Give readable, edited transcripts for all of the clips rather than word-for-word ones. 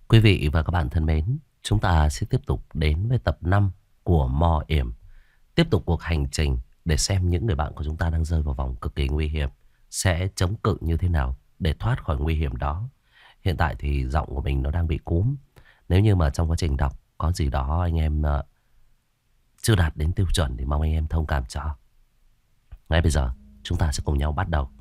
Quý vị và các bạn thân mến, chúng ta sẽ tiếp tục đến với tập 5 của Mò Yểm. Tiếp tục cuộc hành trình để xem những người bạn của chúng ta đang rơi vào vòng cực kỳ nguy hiểm sẽ chống cự như thế nào để thoát khỏi nguy hiểm đó. Hiện tại thì giọng của mình nó đang bị cúm. Nếu như mà trong quá trình đọc có gì đó anh em chưa đạt đến tiêu chuẩn thì mong anh em thông cảm cho. Ngay bây giờ chúng ta sẽ cùng nhau bắt đầu.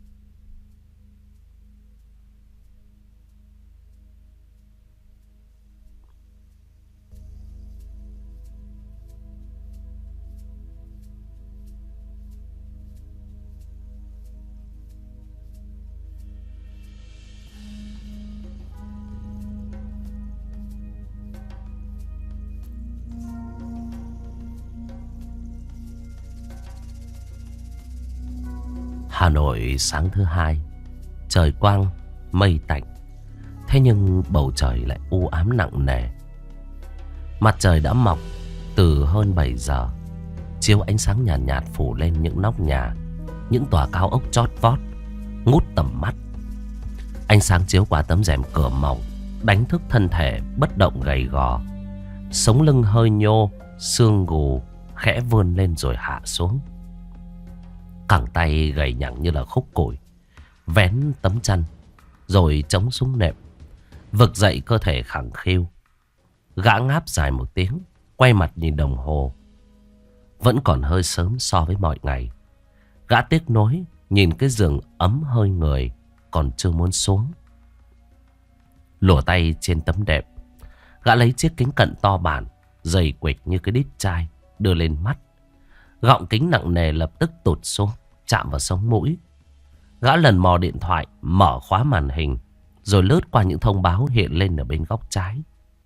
Hà Nội sáng thứ hai, trời quang, mây tạnh. Thế nhưng bầu trời lại u ám nặng nề. Mặt trời đã mọc từ hơn 7 giờ, chiếu ánh sáng nhàn nhạt, phủ lên những nóc nhà, những tòa cao ốc chót vót, ngút tầm mắt. Ánh sáng chiếu qua tấm rèm cửa mỏng, đánh thức thân thể bất động gầy gò. Sống lưng hơi nhô, xương gù khẽ vươn lên rồi hạ xuống. Cẳng tay gầy nhẳng như là khúc củi, vén tấm chăn rồi chống xuống nệm, vực dậy cơ thể khẳng khiu. Gã ngáp dài một tiếng, quay mặt nhìn đồng hồ. Vẫn còn hơi sớm so với mọi ngày. Gã tiếc nuối nhìn cái giường ấm hơi người còn chưa muốn xuống. Lùa tay trên tấm đệm, gã lấy chiếc kính cận to bản, dày quịch như cái đít chai, đưa lên mắt. Gọng kính nặng nề lập tức tụt xuống, chạm vào sống mũi. Gã lần mò điện thoại, mở khóa màn hình, rồi lướt qua những thông báo hiện lên ở bên góc trái.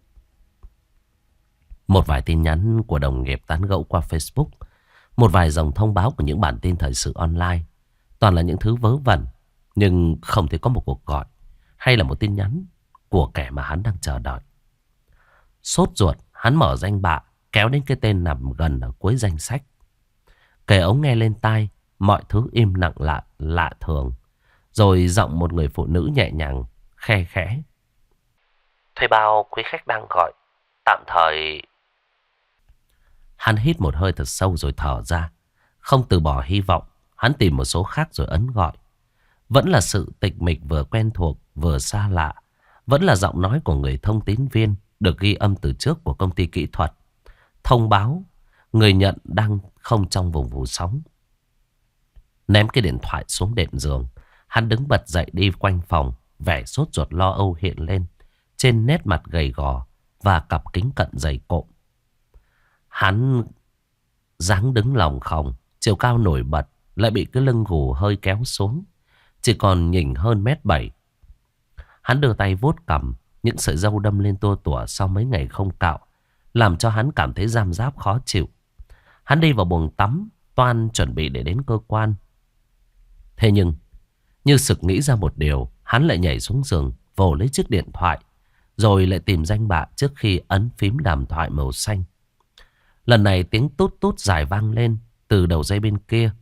Một vài tin nhắn của đồng nghiệp tán gẫu qua Facebook, một vài dòng thông báo của những bản tin thời sự online. Toàn là những thứ vớ vẩn, nhưng không thể có một cuộc gọi hay là một tin nhắn của kẻ mà hắn đang chờ đợi. Sốt ruột, hắn mở danh bạ, kéo đến cái tên nằm gần ở cuối danh sách. Kề ống nghe lên tai, mọi thứ im lặng lạ thường. Rồi giọng một người phụ nữ nhẹ nhàng, khe khẽ: "Thuê bao quý khách đang gọi, tạm thời." Hắn hít một hơi thật sâu rồi thở ra. Không từ bỏ hy vọng, hắn tìm một số khác rồi ấn gọi. Vẫn là sự tịch mịch vừa quen thuộc vừa xa lạ. Vẫn là giọng nói của người thông tín viên được ghi âm từ trước của công ty kỹ thuật. Thông báo người nhận đang không trong vùng phủ sóng. Ném cái điện thoại xuống đệm giường, hắn đứng bật dậy đi quanh phòng. Vẻ sốt ruột lo âu hiện lên trên nét mặt gầy gò và cặp kính cận dày cộm. Hắn dáng đứng lòng khòng, chiều cao nổi bật, lại bị cái lưng gù hơi kéo xuống, chỉ còn nhỉnh hơn 1m7. Hắn đưa tay vuốt cằm, những sợi râu đâm lên tua tủa sau mấy ngày không cạo, làm cho hắn cảm thấy giam giáp khó chịu. Hắn đi vào buồng tắm, toan chuẩn bị để đến cơ quan. Thế nhưng, như sực nghĩ ra một điều, hắn lại nhảy xuống giường, vồ lấy chiếc điện thoại, rồi lại tìm danh bạ trước khi ấn phím đàm thoại màu xanh. Lần này tiếng tút tút dài vang lên từ đầu dây bên kia.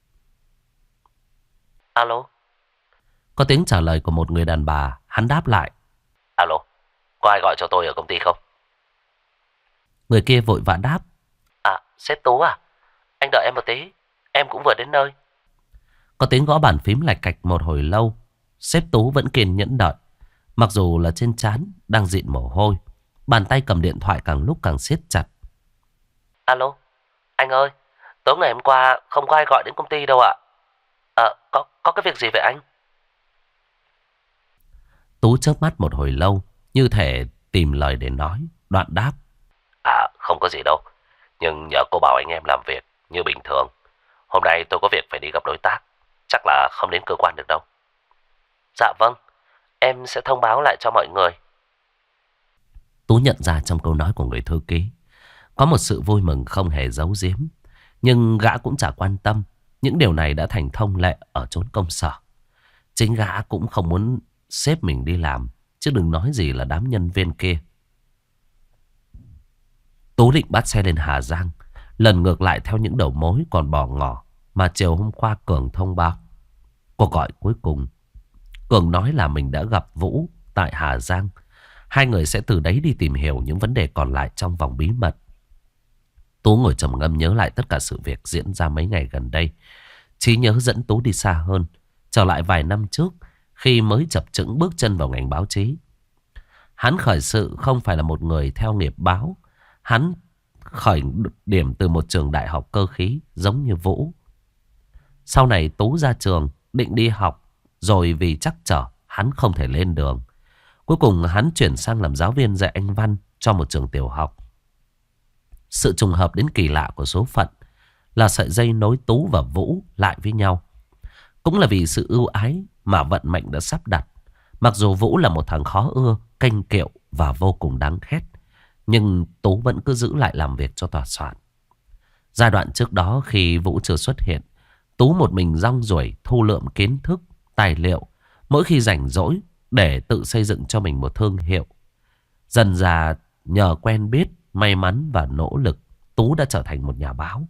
"Alo?" Có tiếng trả lời của một người đàn bà. Hắn đáp lại: "Alo, có ai gọi cho tôi ở công ty không?" Người kia vội vã đáp: "À, sếp Tú à? Anh đợi em một tí, em cũng vừa đến nơi." Có tiếng gõ bàn phím lạch cạch một hồi lâu. Sếp Tú vẫn kiên nhẫn đợi, mặc dù là trên trán đang dịn mồ hôi. Bàn tay cầm điện thoại càng lúc càng siết chặt. "Alo, anh ơi, tối ngày hôm qua không có ai gọi đến công ty đâu ạ. Có cái việc gì vậy anh?" Tú chớp mắt một hồi lâu, như thể tìm lời để nói, đoạn đáp: "À, không có gì đâu, nhưng nhờ cô bảo anh em làm việc như bình thường. Hôm nay tôi có việc phải đi gặp đối tác, chắc là không đến cơ quan được đâu." "Dạ vâng, em sẽ thông báo lại cho mọi người." Tú nhận ra trong câu nói của người thư ký có một sự vui mừng không hề giấu giếm. Nhưng gã cũng chả quan tâm. Những điều này đã thành thông lệ ở chốn công sở. Chính gã cũng không muốn sếp mình đi làm, chứ đừng nói gì là đám nhân viên kia. Tú định bắt xe lên Hà Giang, lần ngược lại theo những đầu mối còn bỏ ngỏ mà chiều hôm qua Cường thông báo. Cuộc gọi cuối cùng, Cường nói là mình đã gặp Vũ tại Hà Giang. Hai người sẽ từ đấy đi tìm hiểu những vấn đề còn lại trong vòng bí mật. Tú ngồi trầm ngâm nhớ lại tất cả sự việc diễn ra mấy ngày gần đây. Trí nhớ dẫn Tú đi xa hơn, trở lại vài năm trước khi mới chập chững bước chân vào ngành báo chí. Hắn khởi sự không phải là một người theo nghiệp báo. Hắn khởi điểm từ một trường đại học cơ khí giống như Vũ. Sau này Tú ra trường định đi học, rồi vì trắc trở hắn không thể lên đường. Cuối cùng hắn chuyển sang làm giáo viên dạy Anh văn cho một trường tiểu học. Sự trùng hợp đến kỳ lạ của số phận là sợi dây nối Tú và Vũ lại với nhau. Cũng là vì sự ưu ái mà vận mệnh đã sắp đặt. Mặc dù Vũ là một thằng khó ưa, kênh kiệu và vô cùng đáng ghét, nhưng Tú vẫn cứ giữ lại làm việc cho tòa soạn. Giai đoạn trước đó khi Vũ chưa xuất hiện, Tú một mình rong ruổi thu lượm kiến thức, tài liệu mỗi khi rảnh rỗi để tự xây dựng cho mình một thương hiệu. Dần dà nhờ quen biết, may mắn và nỗ lực, Tú đã trở thành một nhà báo.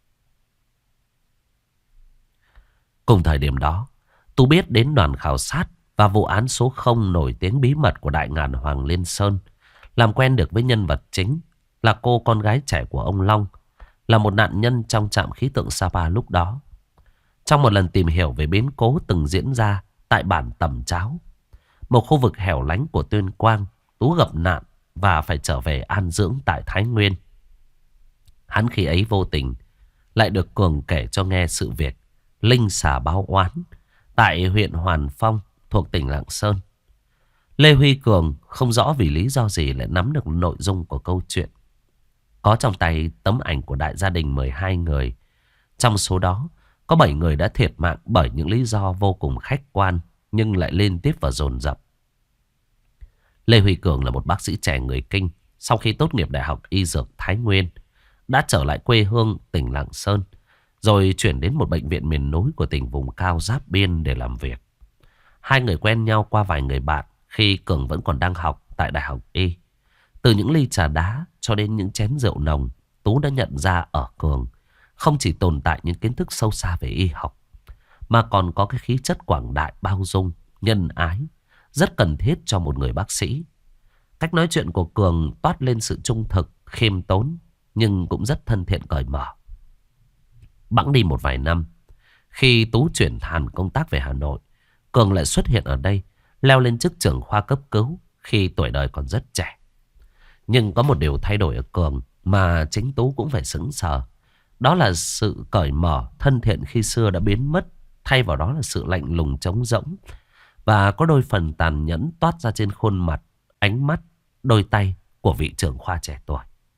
Cùng thời điểm đó, Tú biết đến đoàn khảo sát và vụ án số 0 nổi tiếng bí mật của đại ngàn Hoàng Liên Sơn. Làm quen được với nhân vật chính là cô con gái trẻ của ông Long, là một nạn nhân trong trạm khí tượng Sapa lúc đó. Trong một lần tìm hiểu về biến cố từng diễn ra tại bản Tầm Cháo, một khu vực hẻo lánh của Tuyên Quang, Tú gặp nạn và phải trở về an dưỡng tại Thái Nguyên. Hắn khi ấy vô tình lại được Cường kể cho nghe sự việc linh xà báo oán tại huyện Hoàn Phong thuộc tỉnh Lạng Sơn. Lê Huy Cường không rõ vì lý do gì lại nắm được nội dung của câu chuyện. Có trong tay tấm ảnh của đại gia đình 12 người. Trong số đó có 7 người đã thiệt mạng bởi những lý do vô cùng khách quan nhưng lại liên tiếp và dồn dập. Lê Huy Cường là một bác sĩ trẻ người Kinh. Sau khi tốt nghiệp Đại học Y Dược Thái Nguyên, đã trở lại quê hương tỉnh Lạng Sơn, rồi chuyển đến một bệnh viện miền núi của tỉnh vùng cao giáp biên để làm việc. Hai người quen nhau qua vài người bạn khi Cường vẫn còn đang học tại Đại học Y. Từ những ly trà đá cho đến những chén rượu nồng, Tú đã nhận ra ở Cường không chỉ tồn tại những kiến thức sâu xa về y học, mà còn có cái khí chất quảng đại, bao dung, nhân ái, rất cần thiết cho một người bác sĩ. Cách nói chuyện của Cường toát lên sự trung thực, khiêm tốn, nhưng cũng rất thân thiện cởi mở. Bẵng đi một vài năm, khi Tú chuyển hẳn công tác về Hà Nội, Cường lại xuất hiện ở đây, leo lên chức trưởng khoa cấp cứu khi tuổi đời còn rất trẻ. Nhưng có một điều thay đổi ở Cường mà chính Tú cũng phải sững sờ. Đó là sự cởi mở, thân thiện khi xưa đã biến mất. Thay vào đó là sự lạnh lùng trống rỗng, và có đôi phần tàn nhẫn toát ra trên khuôn mặt, ánh mắt, đôi tay của vị trưởng khoa trẻ tuổi.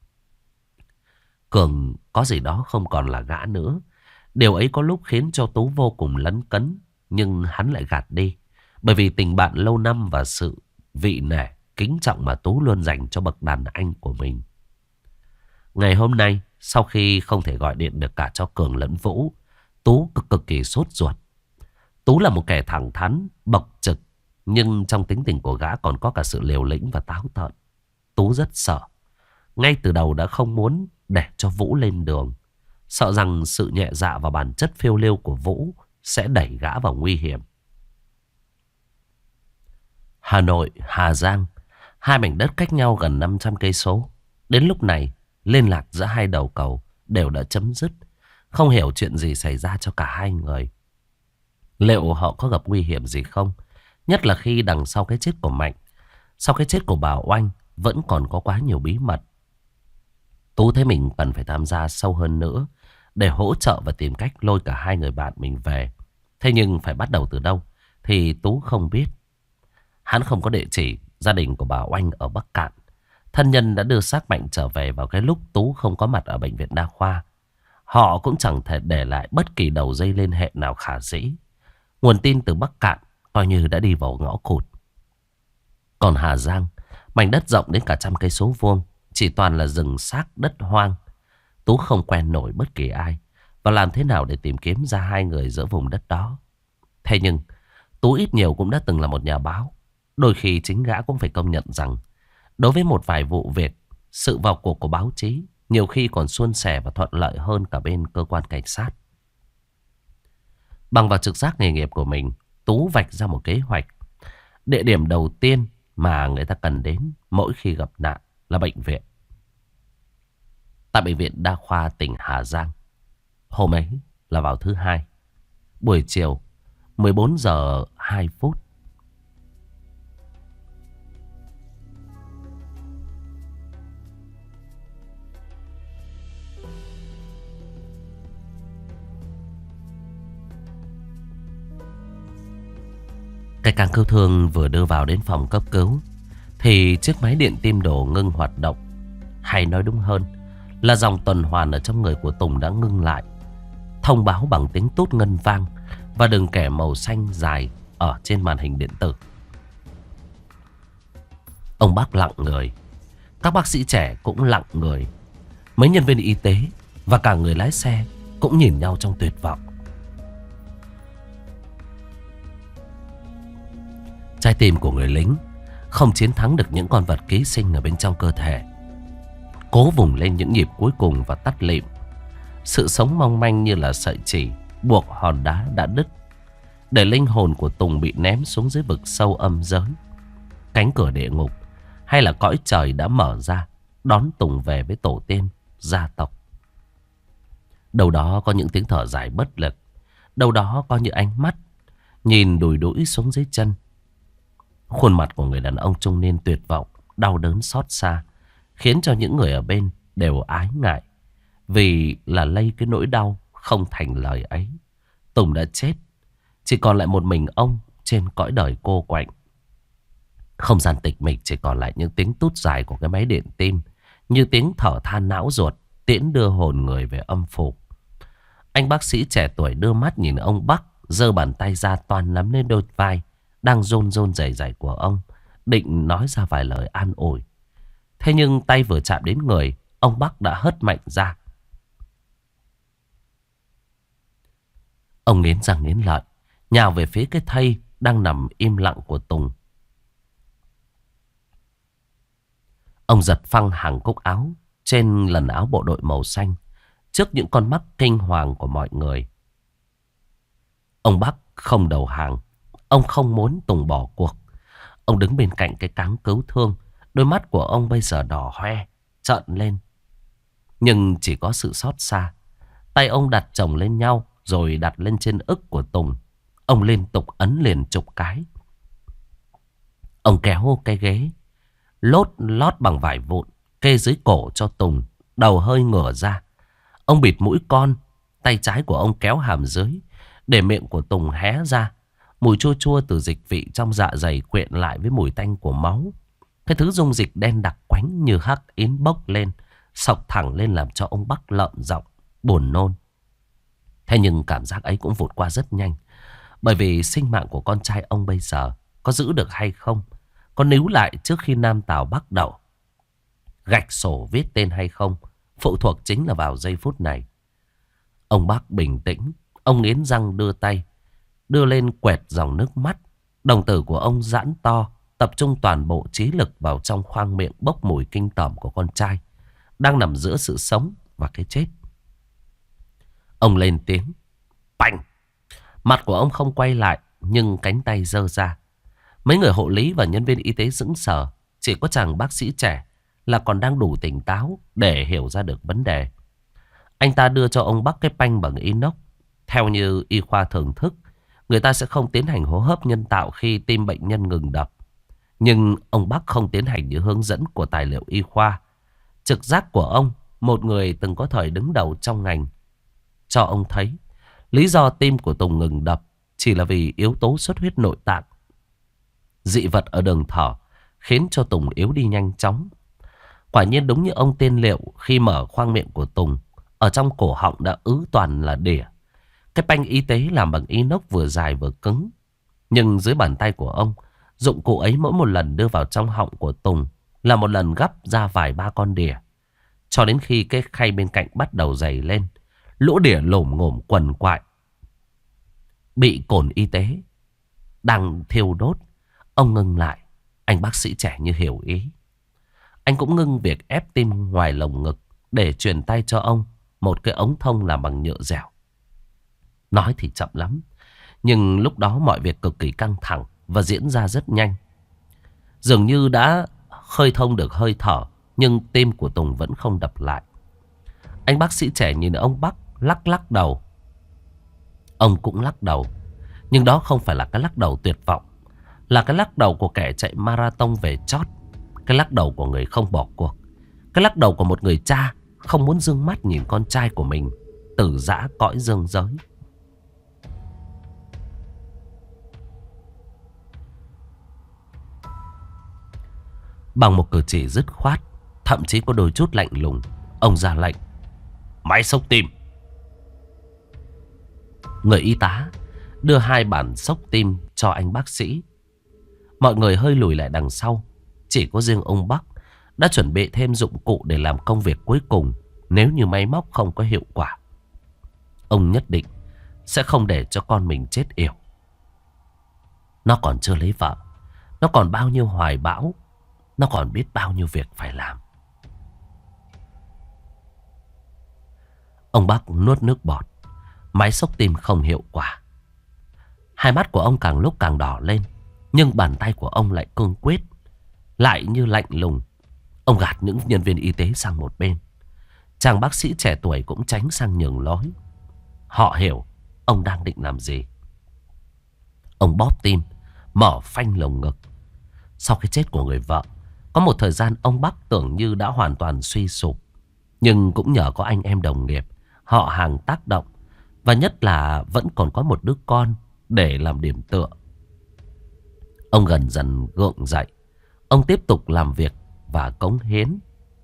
Cường có gì đó không còn là gã nữa. Điều ấy có lúc khiến cho Tú vô cùng lấn cấn, nhưng hắn lại gạt đi. Bởi vì tình bạn lâu năm và sự vị nể, kính trọng mà Tú luôn dành cho bậc đàn anh của mình. Ngày hôm nay, sau khi không thể gọi điện được cả cho Cường lẫn Vũ, Tú cực kỳ sốt ruột. Tú là một kẻ thẳng thắn, bộc trực, nhưng trong tính tình của gã còn có cả sự liều lĩnh và táo tợn. Tú rất sợ. Ngay từ đầu đã không muốn để cho Vũ lên đường, sợ rằng sự nhẹ dạ và bản chất phiêu lưu của Vũ sẽ đẩy gã vào nguy hiểm. Hà Nội, Hà Giang, hai mảnh đất cách nhau gần 500 cây số. Đến lúc này, liên lạc giữa hai đầu cầu đều đã chấm dứt. Không hiểu chuyện gì xảy ra cho cả hai người. Liệu họ có gặp nguy hiểm gì không? Nhất là khi đằng sau cái chết của Mạnh, sau cái chết của bà Oanh, vẫn còn có quá nhiều bí mật. Tú thấy mình cần phải tham gia sâu hơn nữa để hỗ trợ và tìm cách lôi cả hai người bạn mình về. Thế nhưng phải bắt đầu từ đâu thì Tú không biết. Hắn không có địa chỉ gia đình của bà Oanh ở Bắc Cạn. Thân nhân đã đưa xác Mạnh trở về vào cái lúc Tú không có mặt ở bệnh viện đa khoa. Họ cũng chẳng thể để lại bất kỳ đầu dây liên hệ nào khả dĩ. Nguồn tin từ Bắc Cạn coi như đã đi vào ngõ cụt. Còn Hà Giang, mảnh đất rộng đến cả 100 cây số vuông, chỉ toàn là rừng xác đất hoang. Tú không quen nổi bất kỳ ai, và làm thế nào để tìm kiếm ra hai người giữa vùng đất đó. Thế nhưng Tú ít nhiều cũng đã từng là một nhà báo. Đôi khi chính gã cũng phải công nhận rằng đối với một vài vụ việc, sự vào cuộc của báo chí nhiều khi còn suôn sẻ và thuận lợi hơn cả bên cơ quan cảnh sát. Bằng vào trực giác nghề nghiệp của mình, Tú vạch ra một kế hoạch. Địa điểm đầu tiên mà người ta cần đến mỗi khi gặp nạn là bệnh viện. Tại bệnh viện đa khoa tỉnh Hà Giang. Hôm ấy là vào thứ Hai, buổi chiều 14 giờ 2 phút. Cái ca cứu thương vừa đưa vào đến phòng cấp cứu thì chiếc máy điện tim đổ ngưng hoạt động. Hay nói đúng hơn là dòng tuần hoàn ở trong người của Tùng đã ngưng lại. Thông báo bằng tiếng tút ngân vang và đường kẻ màu xanh dài ở trên màn hình điện tử. Ông bác lặng người. Các bác sĩ trẻ cũng lặng người. Mấy nhân viên y tế và cả người lái xe cũng nhìn nhau trong tuyệt vọng. Trái tim của người lính không chiến thắng được những con vật ký sinh ở bên trong cơ thể. Cố vùng lên những nhịp cuối cùng và tắt lịm. Sự sống mong manh như là sợi chỉ buộc hòn đá đã đứt, để linh hồn của Tùng bị ném xuống dưới vực sâu âm giới. Cánh cửa địa ngục hay là cõi trời đã mở ra, đón Tùng về với tổ tiên, gia tộc. Đâu đó có những tiếng thở dài bất lực, đâu đó có những ánh mắt nhìn đùi đũi xuống dưới chân. Khuôn mặt của người đàn ông trung niên tuyệt vọng, đau đớn xót xa, khiến cho những người ở bên đều ái ngại. Vì là lây cái nỗi đau không thành lời ấy. Tùng đã chết, chỉ còn lại một mình ông trên cõi đời cô quạnh. Không gian tịch mịch chỉ còn lại những tiếng tút dài của cái máy điện tim, như tiếng thở than não ruột tiễn đưa hồn người về âm phủ. Anh bác sĩ trẻ tuổi đưa mắt nhìn ông Bắc, giơ bàn tay ra toan nắm lên đôi vai đang run run rẩy rẩy của ông, định nói ra vài lời an ủi. Thế nhưng tay vừa chạm đến người, ông Bắc đã hất mạnh ra. Ông nghiến răng nghiến lợi, nhào về phía cái thây đang nằm im lặng của Tùng. Ông giật phăng hàng cúc áo trên lần áo bộ đội màu xanh trước những con mắt kinh hoàng của mọi người. Ông Bắc không đầu hàng. Ông không muốn Tùng bỏ cuộc. Ông đứng bên cạnh cái cáng cứu thương. Đôi mắt của ông bây giờ đỏ hoe, trợn lên. Nhưng chỉ có sự xót xa. Tay ông đặt chồng lên nhau, rồi đặt lên trên ức của Tùng. Ông liên tục ấn liền chục cái. Ông kéo cái ghế lót bằng vải vụn kê dưới cổ cho Tùng, đầu hơi ngửa ra. Ông bịt mũi con, tay trái của ông kéo hàm dưới, để miệng của Tùng hé ra. Mùi chua chua từ dịch vị trong dạ dày quyện lại với mùi tanh của máu. Cái thứ dung dịch đen đặc quánh như hắc yến bốc lên, xộc thẳng lên làm cho ông Bắc lợm giọng, buồn nôn. Thế nhưng cảm giác ấy cũng vụt qua rất nhanh. Bởi vì sinh mạng của con trai ông bây giờ có giữ được hay không, có níu lại trước khi Nam Tào Bắc Đậu, gạch sổ viết tên hay không, phụ thuộc chính là vào giây phút này. Ông Bắc bình tĩnh. Ông nghiến răng đưa tay, đưa lên quẹt dòng nước mắt. Đồng tử của ông giãn to, tập trung toàn bộ trí lực vào trong khoang miệng bốc mùi kinh tởm của con trai, đang nằm giữa sự sống và cái chết. Ông lên tiếng. Bành! Mặt của ông không quay lại, nhưng cánh tay giơ ra. Mấy người hộ lý và nhân viên y tế sững sờ. Chỉ có chàng bác sĩ trẻ là còn đang đủ tỉnh táo để hiểu ra được vấn đề. Anh ta đưa cho ông Bắc cái panh bằng inox. Theo như y khoa thường thức, người ta sẽ không tiến hành hô hấp nhân tạo khi tim bệnh nhân ngừng đập. Nhưng ông Bắc không tiến hành như hướng dẫn của tài liệu y khoa. Trực giác của ông, một người từng có thời đứng đầu trong ngành, cho ông thấy lý do tim của Tùng ngừng đập chỉ là vì yếu tố xuất huyết nội tạng. Dị vật ở đường thở khiến cho Tùng yếu đi nhanh chóng. Quả nhiên đúng như ông tiên liệu, khi mở khoang miệng của Tùng, ở trong cổ họng đã ứ toàn là đỉa. Cái panh y tế làm bằng inox vừa dài vừa cứng. Nhưng dưới bàn tay của ông, dụng cụ ấy mỗi một lần đưa vào trong họng của Tùng là một lần gắp ra vài ba con đỉa. Cho đến khi cái khay bên cạnh bắt đầu dày lên, lỗ đỉa lổm ngổm quằn quại. Bị cồn y tế đang thiêu đốt, ông ngưng lại. Anh bác sĩ trẻ như hiểu ý. Anh cũng ngưng việc ép tim ngoài lồng ngực để truyền tay cho ông một cái ống thông làm bằng nhựa dẻo. Nói thì chậm lắm, nhưng lúc đó mọi việc cực kỳ căng thẳng và diễn ra rất nhanh. Dường như đã khơi thông được hơi thở, nhưng tim của Tùng vẫn không đập lại. Anh bác sĩ trẻ nhìn ông Bắc lắc lắc đầu. Ông cũng lắc đầu. Nhưng đó không phải là cái lắc đầu tuyệt vọng, là cái lắc đầu của kẻ chạy marathon về chót. Cái lắc đầu của người không bỏ cuộc. Cái lắc đầu của một người cha không muốn dương mắt nhìn con trai của mình từ giã cõi dương giới. Bằng một cử chỉ dứt khoát, thậm chí có đôi chút lạnh lùng, ông ra lệnh: máy xốc tim. Người y tá đưa 2 bản xốc tim cho anh bác sĩ. Mọi người hơi lùi lại đằng sau. Chỉ có riêng ông Bắc đã chuẩn bị thêm dụng cụ để làm công việc cuối cùng nếu như máy móc không có hiệu quả. Ông nhất định sẽ không để cho con mình chết yểu. Nó còn chưa lấy vợ, nó còn bao nhiêu hoài bão, nó còn biết bao nhiêu việc phải làm. Ông Bắc nuốt nước bọt. Máy xốc tim không hiệu quả. Hai mắt của ông càng lúc càng đỏ lên, nhưng bàn tay của ông lại cương quyết, lại như lạnh lùng. Ông gạt những nhân viên y tế sang một bên. Chàng bác sĩ trẻ tuổi cũng tránh sang nhường lối. Họ hiểu ông đang định làm gì. Ông bóp tim, mở phanh lồng ngực. Sau cái chết của người vợ, có một thời gian ông Bắc tưởng như đã hoàn toàn suy sụp. Nhưng cũng nhờ có anh em đồng nghiệp, họ hàng tác động, và nhất là vẫn còn có một đứa con để làm điểm tựa. Ông gần dần gượng dậy. Ông tiếp tục làm việc và cống hiến.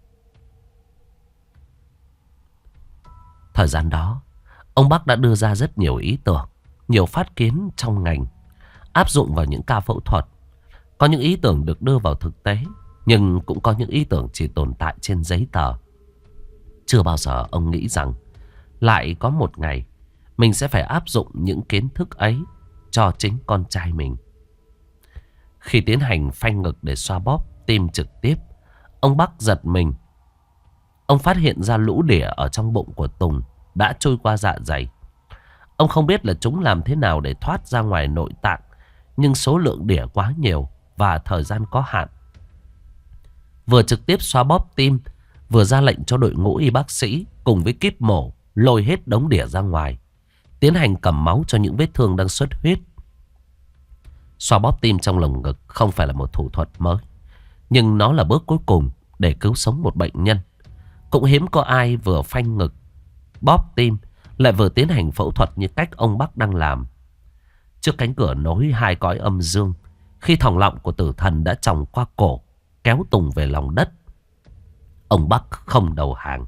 Thời gian đó, ông Bắc đã đưa ra rất nhiều ý tưởng, nhiều phát kiến trong ngành, áp dụng vào những ca phẫu thuật. Có những ý tưởng được đưa vào thực tế, nhưng cũng có những ý tưởng chỉ tồn tại trên giấy tờ. Chưa bao giờ ông nghĩ rằng lại có một ngày mình sẽ phải áp dụng những kiến thức ấy cho chính con trai mình. Khi tiến hành phanh ngực để xoa bóp tim trực tiếp, ông Bắc giật mình. Ông phát hiện ra lũ đỉa ở trong bụng của Tùng đã trôi qua dạ dày. Ông không biết là chúng làm thế nào để thoát ra ngoài nội tạng, nhưng số lượng đỉa quá nhiều và thời gian có hạn. Vừa trực tiếp xoa bóp tim, vừa ra lệnh cho đội ngũ y bác sĩ cùng với kíp mổ lôi hết đống đỉa ra ngoài, tiến hành cầm máu cho những vết thương đang xuất huyết. Xoa bóp tim trong lồng ngực không phải là một thủ thuật mới, nhưng nó là bước cuối cùng để cứu sống một bệnh nhân. Cũng hiếm có ai vừa phanh ngực, bóp tim lại vừa tiến hành phẫu thuật như cách ông Bắc đang làm. Trước cánh cửa nối 2 cõi âm dương, khi thòng lọng của tử thần đã tròng qua cổ, kéo Tùng về lòng đất, ông Bắc không đầu hàng.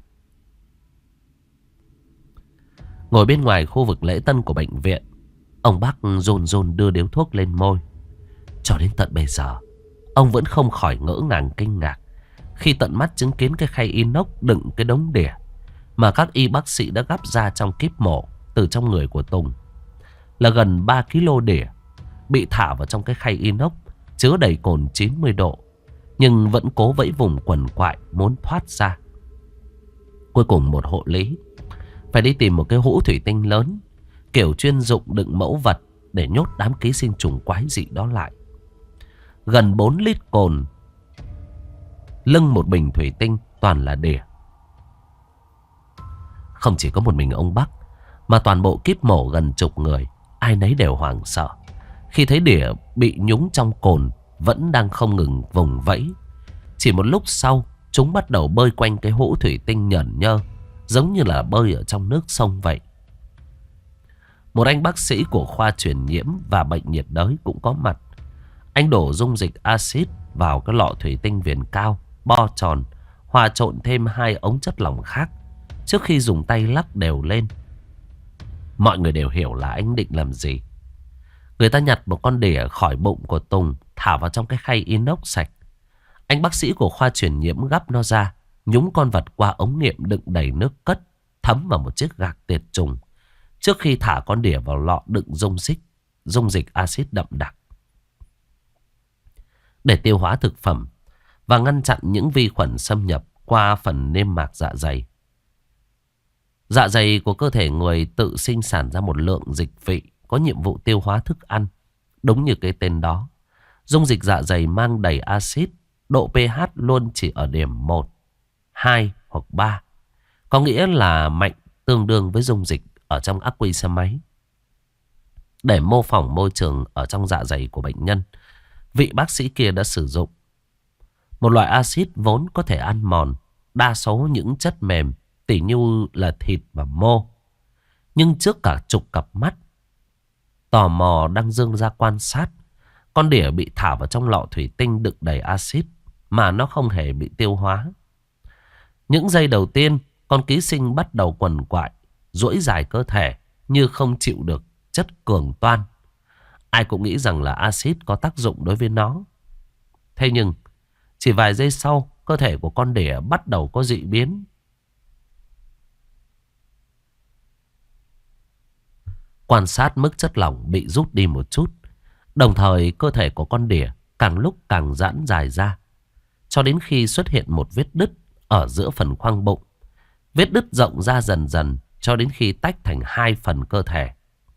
Ngồi bên ngoài khu vực lễ tân của bệnh viện, ông Bắc run run đưa điếu thuốc lên môi. Cho đến tận bây giờ, ông vẫn không khỏi ngỡ ngàng kinh ngạc khi tận mắt chứng kiến cái khay inox đựng cái đống đỉa mà các y bác sĩ đã gắp ra trong kíp mổ từ trong người của Tùng. Là gần 3 kg đỉa bị thả vào trong cái khay inox chứa đầy cồn 90 độ, nhưng vẫn cố vẫy vùng quằn quại muốn thoát ra. Cuối cùng một hộ lý phải đi tìm một cái hũ thủy tinh lớn, kiểu chuyên dụng đựng mẫu vật, để nhốt đám ký sinh trùng quái dị đó lại. Gần 4 lít cồn, lưng một bình thủy tinh toàn là đỉa. Không chỉ có một mình ông Bắc, mà toàn bộ kíp mổ gần chục người, ai nấy đều hoảng sợ khi thấy đỉa bị nhúng trong cồn vẫn đang không ngừng vùng vẫy. Chỉ một lúc sau, chúng bắt đầu bơi quanh cái hũ thủy tinh nhởn nhơ, giống như là bơi ở trong nước sông vậy. Một anh bác sĩ của khoa truyền nhiễm và bệnh nhiệt đới cũng có mặt. Anh đổ dung dịch axit vào cái lọ thủy tinh viền cao, bo tròn, hòa trộn thêm 2 ống chất lỏng khác trước khi dùng tay lắc đều lên. Mọi người đều hiểu là anh định làm gì. Người ta nhặt một con đỉa khỏi bụng của Tùng, thả vào trong cái khay inox sạch. Anh bác sĩ của khoa truyền nhiễm gắp nó ra, nhúng con vật qua ống nghiệm đựng đầy nước cất, thấm vào một chiếc gạc tiệt trùng, trước khi thả con đỉa vào lọ đựng dung dịch axit đậm đặc. Để tiêu hóa thực phẩm và ngăn chặn những vi khuẩn xâm nhập qua phần niêm mạc dạ dày. Dạ dày của cơ thể người tự sinh sản ra một lượng dịch vị có nhiệm vụ tiêu hóa thức ăn. Đúng như cái tên đó, Dung dịch dạ dày mang đầy axit, độ pH luôn chỉ ở điểm 1, 2 hoặc 3. Có nghĩa là mạnh tương đương với dung dịch ở trong ắc quy xe máy. Để mô phỏng môi trường ở trong dạ dày của bệnh nhân, vị bác sĩ kia đã sử dụng một loại axit vốn có thể ăn mòn đa số những chất mềm, tỉ như là thịt và mô. Nhưng trước cả chục cặp mắt tò mò đang dương ra quan sát, con đỉa bị thả vào trong lọ thủy tinh đựng đầy axit mà nó không hề bị tiêu hóa. Những giây đầu tiên, con ký sinh bắt đầu quằn quại, duỗi dài cơ thể như không chịu được chất cường toan. Ai cũng nghĩ rằng là axit có tác dụng đối với nó. Thế nhưng, chỉ vài giây sau, cơ thể của con đỉa bắt đầu có dị biến. Quan sát mức chất lỏng bị rút đi một chút. Đồng thời cơ thể của con đỉa càng lúc càng giãn dài ra, cho đến khi xuất hiện một vết đứt ở giữa phần khoang bụng. Vết đứt rộng ra dần dần cho đến khi tách thành hai phần cơ thể.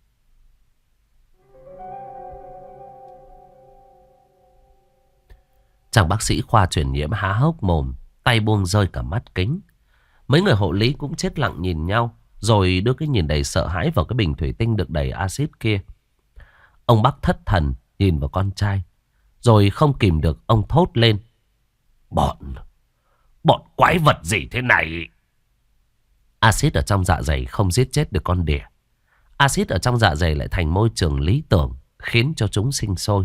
Chàng bác sĩ khoa truyền nhiễm há hốc mồm, tay buông rơi cả mắt kính. Mấy người hộ lý cũng chết lặng nhìn nhau, rồi đưa cái nhìn đầy sợ hãi vào cái bình thủy tinh được đầy axit kia. Ông Bắc thất thần nhìn vào con trai, rồi không kìm được ông thốt lên: Bọn quái vật gì thế này? Axit ở trong dạ dày không giết chết được con đỉa. Axit ở trong dạ dày lại thành môi trường lý tưởng, khiến cho chúng sinh sôi.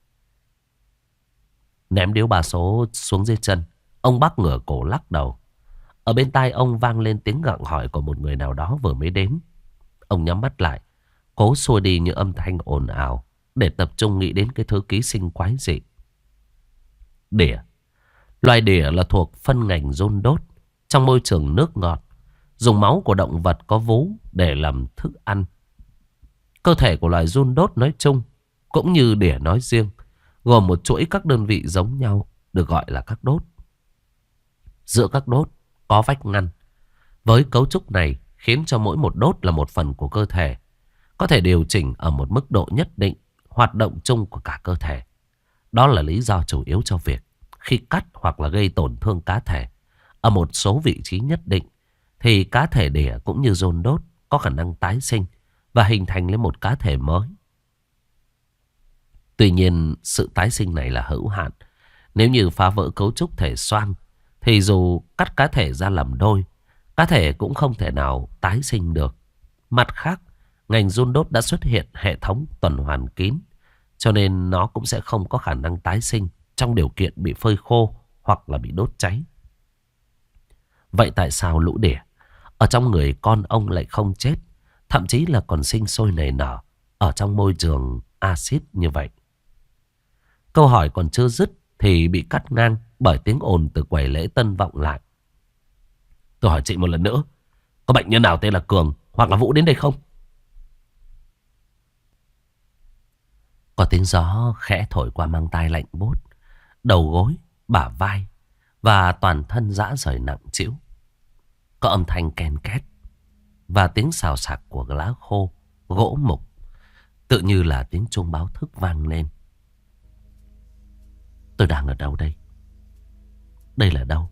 Ném điếu bà số xuống dưới chân, ông Bắc ngửa cổ lắc đầu. Ở bên tai ông vang lên tiếng gặng hỏi của một người nào đó vừa mới đến. Ông nhắm mắt lại, cố xua đi những âm thanh ồn ào để tập trung nghĩ đến cái thứ ký sinh quái dị. Đỉa. Loài đỉa là thuộc phân ngành giun đốt. Trong môi trường nước ngọt, dùng máu của động vật có vú để làm thức ăn. Cơ thể của loài giun đốt nói chung, cũng như đỉa nói riêng, gồm một chuỗi các đơn vị giống nhau, được gọi là các đốt. Giữa các đốt có vách ngăn. Với cấu trúc này khiến cho mỗi một đốt là một phần của cơ thể, có thể điều chỉnh ở một mức độ nhất định hoạt động chung của cả cơ thể. Đó là lý do chủ yếu cho việc khi cắt hoặc là gây tổn thương cá thể ở một số vị trí nhất định, thì cá thể đỉa cũng như giun đốt có khả năng tái sinh và hình thành lên một cá thể mới. Tuy nhiên, sự tái sinh này là hữu hạn. Nếu như phá vỡ cấu trúc thể xoang, thì dù cắt cá thể ra làm đôi, cá thể cũng không thể nào tái sinh được. Mặt khác, ngành giun đốt đã xuất hiện hệ thống tuần hoàn kín, cho nên nó cũng sẽ không có khả năng tái sinh trong điều kiện bị phơi khô hoặc là bị đốt cháy. Vậy tại sao lũ đỉa ở trong người con ông lại không chết, thậm chí là còn sinh sôi nảy nở ở trong môi trường axit như vậy? Câu hỏi còn chưa dứt thì bị cắt ngang bởi tiếng ồn từ quầy lễ tân vọng lại. Tôi hỏi chị một lần nữa, có bệnh nhân nào tên là Cường hoặc là Vũ đến đây không? Có tiếng gió khẽ thổi qua mang tai lạnh buốt, đầu gối, bả vai và toàn thân rã rời nặng trĩu. Có âm thanh ken két và tiếng xào xạc của lá khô, gỗ mục, tự như là tiếng chuông báo thức vang lên. Tôi đang ở đâu đây? Đây là đâu?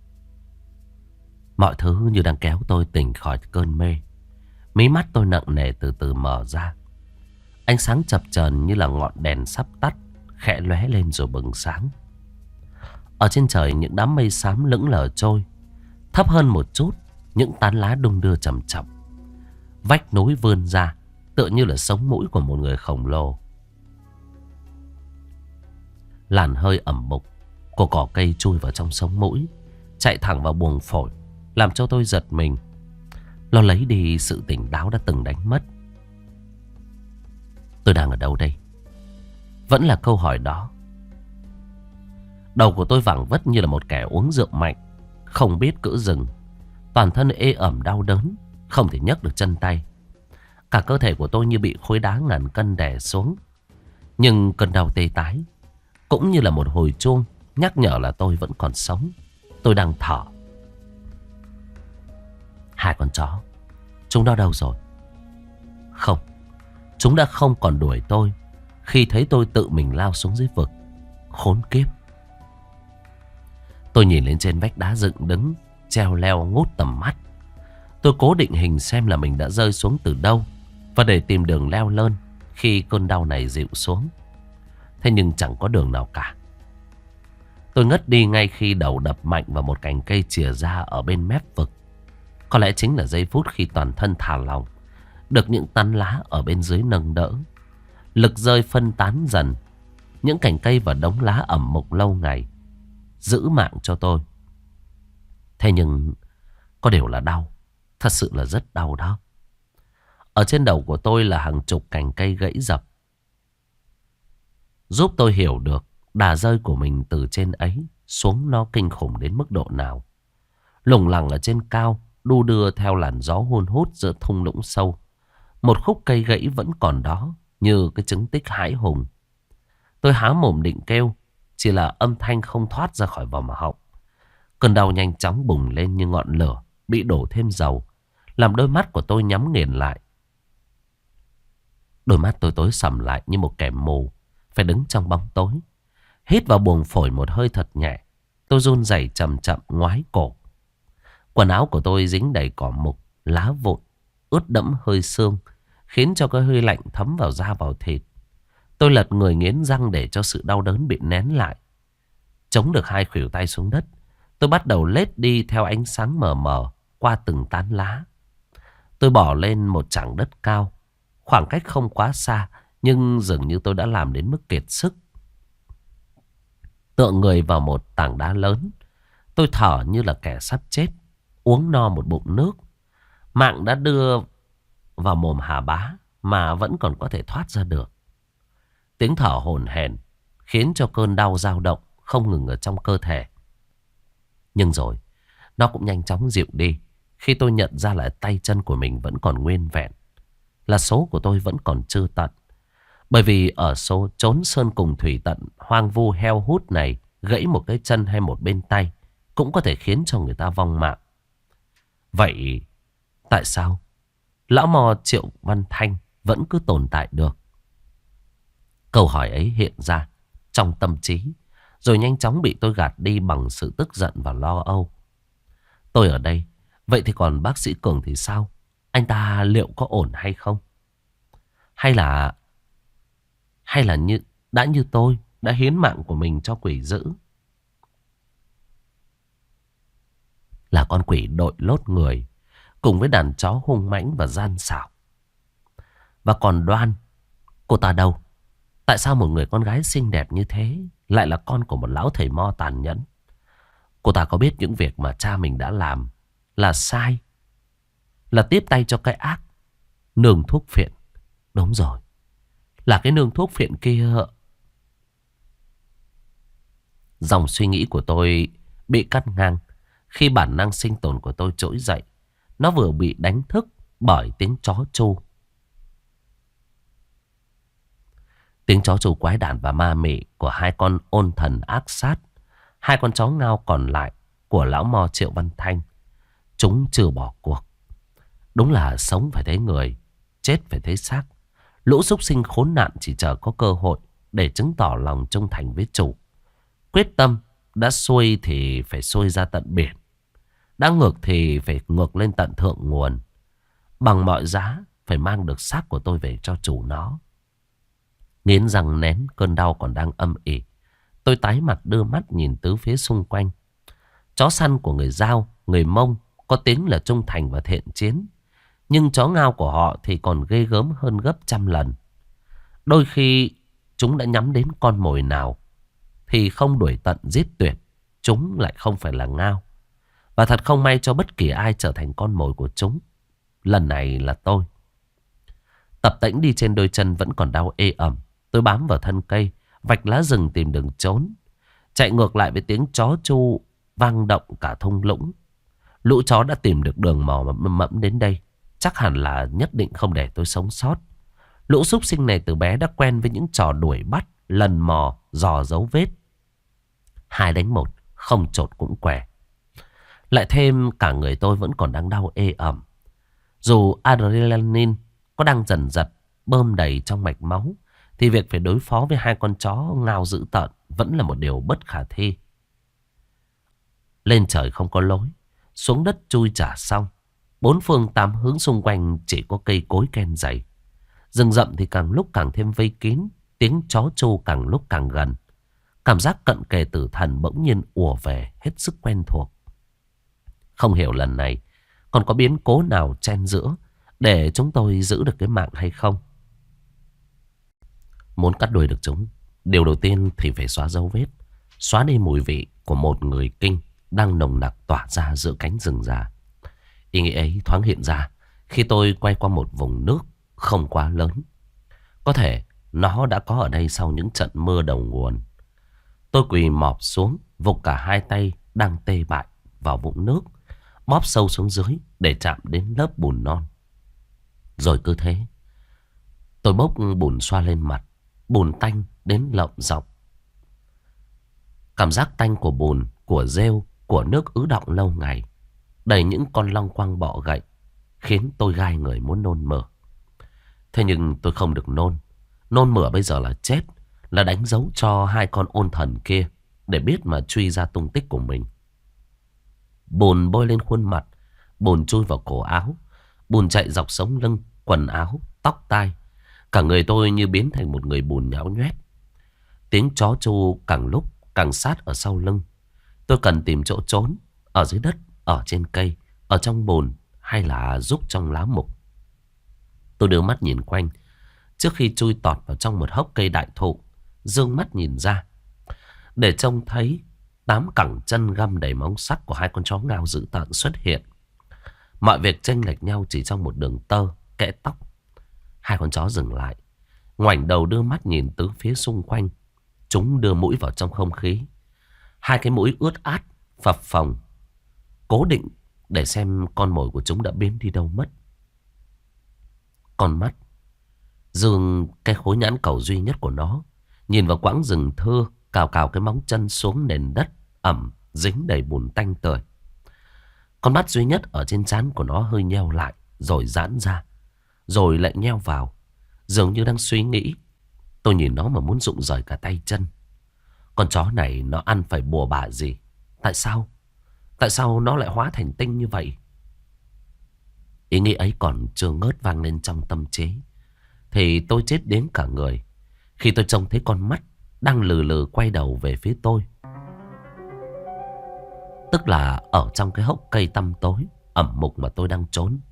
Mọi thứ như đang kéo tôi tỉnh khỏi cơn mê. Mí mắt tôi nặng nề từ từ mở ra. Ánh sáng chập chờn như là ngọn đèn sắp tắt, khẽ lóe lên rồi bừng sáng. Ở trên trời những đám mây xám lững lờ trôi. Thấp hơn một chút, những tán lá đung đưa chậm chậm. Vách núi vươn ra, tựa như là sống mũi của một người khổng lồ. Làn hơi ẩm mục của cỏ cây chui vào trong sống mũi, chạy thẳng vào buồng phổi, làm cho tôi giật mình. Nó lấy đi sự tỉnh táo đã từng đánh mất. Tôi đang ở đâu đây? Vẫn là câu hỏi đó. Đầu của tôi vẳng vất như là một kẻ uống rượu mạnh, không biết cữ dừng. Toàn thân ê ẩm đau đớn, không thể nhấc được chân tay. Cả cơ thể của tôi như bị khối đá ngàn cân đè xuống. Nhưng cơn đau tê tái cũng như là một hồi chuông nhắc nhở là tôi vẫn còn sống. Tôi đang thở. Hai con chó, chúng đó đâu rồi? Không, chúng đã không còn đuổi tôi khi thấy tôi tự mình lao xuống dưới vực. Khốn kiếp. Tôi nhìn lên trên vách đá dựng đứng, treo leo ngút tầm mắt. Tôi cố định hình xem là mình đã rơi xuống từ đâu và để tìm đường leo lên khi cơn đau này dịu xuống. Thế nhưng chẳng có đường nào cả. Tôi ngất đi ngay khi đầu đập mạnh vào một cành cây chìa ra ở bên mép vực. Có lẽ chính là giây phút khi toàn thân thả lỏng, được những tán lá ở bên dưới nâng đỡ. Lực rơi phân tán dần. Những cành cây và đống lá ẩm mục lâu ngày giữ mạng cho tôi. Thế nhưng có điều là đau. Thật sự là rất đau đó. Ở trên đầu của tôi là hàng chục cành cây gãy dập, giúp tôi hiểu được đà rơi của mình từ trên ấy xuống nó kinh khủng đến mức độ nào. Lủng lẳng ở trên cao, đu đưa theo làn gió hun hút giữa thung lũng sâu. Một khúc cây gãy vẫn còn đó, như cái chứng tích hãi hùng. Tôi há mồm định kêu, chỉ là âm thanh không thoát ra khỏi vòm họng. Cơn đau nhanh chóng bùng lên như ngọn lửa bị đổ thêm dầu, làm đôi mắt của tôi nhắm nghiền lại. Đôi mắt tôi tối sầm lại như một kẻ mù, phải đứng trong bóng tối. Hít vào buồng phổi một hơi thật nhẹ, tôi run rẩy chậm chậm ngoái cổ. Quần áo của tôi dính đầy cỏ mục, lá vụn, ướt đẫm hơi sương, khiến cho cái hơi lạnh thấm vào da vào thịt. Tôi lật người nghiến răng để cho sự đau đớn bị nén lại. Chống được hai khuỷu tay xuống đất, tôi bắt đầu lết đi theo ánh sáng mờ mờ qua từng tán lá. Tôi bỏ lên một chảng đất cao, khoảng cách không quá xa, nhưng dường như tôi đã làm đến mức kiệt sức. Tựa người vào một tảng đá lớn, tôi thở như là kẻ sắp chết, uống no một bụng nước. Mạng đã đưa vào mồm hà bá mà vẫn còn có thể thoát ra được. Tiếng thở hổn hển khiến cho cơn đau dao động không ngừng ở trong cơ thể. Nhưng rồi nó cũng nhanh chóng dịu đi khi tôi nhận ra là tay chân của mình vẫn còn nguyên vẹn, là số của tôi vẫn còn chưa tận. Bởi vì ở số chốn sơn cùng thủy tận hoang vu heo hút này, gãy một cái chân hay một bên tay cũng có thể khiến cho người ta vong mạng. Vậy tại sao lão mò Triệu Văn Thanh vẫn cứ tồn tại được? Câu hỏi ấy hiện ra trong tâm trí, rồi nhanh chóng bị tôi gạt đi bằng sự tức giận và lo âu. Tôi ở đây, vậy thì còn bác sĩ Cường thì sao? Anh ta liệu có ổn hay không? Hay là như tôi đã hiến mạng của mình cho quỷ dữ? Là con quỷ đội lốt người, cùng với đàn chó hung mãnh và gian xảo. Và còn Đoan, cô ta đâu? Tại sao một người con gái xinh đẹp như thế lại là con của một lão thầy mo tàn nhẫn? Cô ta có biết những việc mà cha mình đã làm là sai, là tiếp tay cho cái ác, nương thuốc phiện? Đúng rồi, là cái nương thuốc phiện kia. Dòng suy nghĩ của tôi bị cắt ngang khi bản năng sinh tồn của tôi trỗi dậy. Nó vừa bị đánh thức bởi tiếng chó tru. Tiếng chó tru quái đản và ma mị của hai con ôn thần ác sát, hai con chó ngao còn lại của lão mo Triệu Văn Thanh. Chúng chưa bỏ cuộc. Đúng là sống phải thấy người, chết phải thấy xác. Lũ súc sinh khốn nạn chỉ chờ có cơ hội để chứng tỏ lòng trung thành với chủ. Quyết tâm đã xuôi thì phải xuôi ra tận biển, đã ngược thì phải ngược lên tận thượng nguồn. Bằng mọi giá phải mang được xác của tôi về cho chủ nó. Nghiến răng nén cơn đau còn đang âm ỉ, tôi tái mặt đưa mắt nhìn tứ phía xung quanh. Chó săn của người Dao, người Mông có tiếng là trung thành và thiện chiến, nhưng chó ngao của họ thì còn ghê gớm hơn gấp trăm lần. Đôi khi chúng đã nhắm đến con mồi nào thì không đuổi tận giết tuyệt, chúng lại không phải là ngao. Và thật không may cho bất kỳ ai trở thành con mồi của chúng. Lần này là tôi. Tập tễnh đi trên đôi chân vẫn còn đau ê ẩm. Tôi bám vào thân cây, vạch lá rừng tìm đường trốn. Chạy ngược lại với tiếng chó tru vang động cả thung lũng. Lũ chó đã tìm được đường mò mẫm đến đây. Chắc hẳn là nhất định không để tôi sống sót. Lũ súc sinh này từ bé đã quen với những trò đuổi bắt, lần mò, dò dấu vết. 2 đánh 1, không chột cũng què. Lại thêm cả người tôi vẫn còn đang đau ê ẩm. Dù adrenaline có đang dần dật bơm đầy trong mạch máu, thì việc phải đối phó với hai con chó ngao dữ tợn vẫn là một điều bất khả thi. Lên trời không có lối, xuống đất chui chả xong. Bốn phương tám hướng xung quanh chỉ có cây cối ken dày. Rừng rậm thì càng lúc càng thêm vây kín, tiếng chó tru càng lúc càng gần. Cảm giác cận kề tử thần bỗng nhiên ùa về hết sức quen thuộc. Không hiểu lần này còn có biến cố nào chen giữa để chúng tôi giữ được cái mạng hay không. Muốn cắt đuôi được chúng, điều đầu tiên thì phải xóa dấu vết, xóa đi mùi vị của một người kinh đang nồng nặc tỏa ra giữa cánh rừng già. Ý nghĩ ấy thoáng hiện ra khi tôi quay qua một vùng nước không quá lớn. Có thể nó đã có ở đây sau những trận mưa đầu nguồn. Tôi quỳ mọp xuống, vục cả hai tay đang tê bại vào vũng nước, bóp sâu xuống dưới để chạm đến lớp bùn non. Rồi cứ thế, tôi bốc bùn xoa lên mặt, bùn tanh đến lợm giọng. Cảm giác tanh của bùn, của rêu, của nước ứ đọng lâu ngày, đầy những con long quăng bọ gậy, khiến tôi gai người muốn nôn mửa. Thế nhưng tôi không được nôn. Nôn mửa bây giờ là chết, là đánh dấu cho hai con ôn thần kia để biết mà truy ra tung tích của mình. Bùn bôi lên khuôn mặt, bùn chui vào cổ áo, bùn chạy dọc sống lưng, quần áo, tóc tai. Cả người tôi như biến thành một người bùn nhão nhoét. Tiếng chó tru càng lúc càng sát ở sau lưng. Tôi cần tìm chỗ trốn, ở dưới đất, ở trên cây, ở trong bùn hay là rúc trong lá mục. Tôi đưa mắt nhìn quanh trước khi chui tọt vào trong một hốc cây đại thụ, dương mắt nhìn ra để trông thấy 8 cẳng chân găm đầy móng sắc của hai con chó ngao dữ tợn xuất hiện. Mọi việc chênh lệch nhau chỉ trong một đường tơ, kẽ tóc. Hai con chó dừng lại, ngoảnh đầu đưa mắt nhìn tứ phía xung quanh. Chúng đưa mũi vào trong không khí. Hai cái mũi ướt át, phập phồng, cố định để xem con mồi của chúng đã biến đi đâu mất. Con mắt dương cái khối nhãn cầu duy nhất của nó, nhìn vào quãng rừng thưa, cào cào cái móng chân xuống nền đất ẩm dính đầy bùn tanh tưởi. Con mắt duy nhất ở trên trán của nó hơi nheo lại, rồi giãn ra, rồi lại nheo vào, dường như đang suy nghĩ. Tôi nhìn nó mà muốn rụng rời cả tay chân. Con chó này nó ăn phải bùa bả gì? Tại sao? Tại sao nó lại hóa thành tinh như vậy? Ý nghĩ ấy còn chưa ngớt vang lên trong tâm trí thì tôi chết đến cả người khi tôi trông thấy con mắt đang lừ lừ quay đầu về phía tôi. Tức là ở trong cái hốc cây tăm tối ẩm mục mà tôi đang trốn.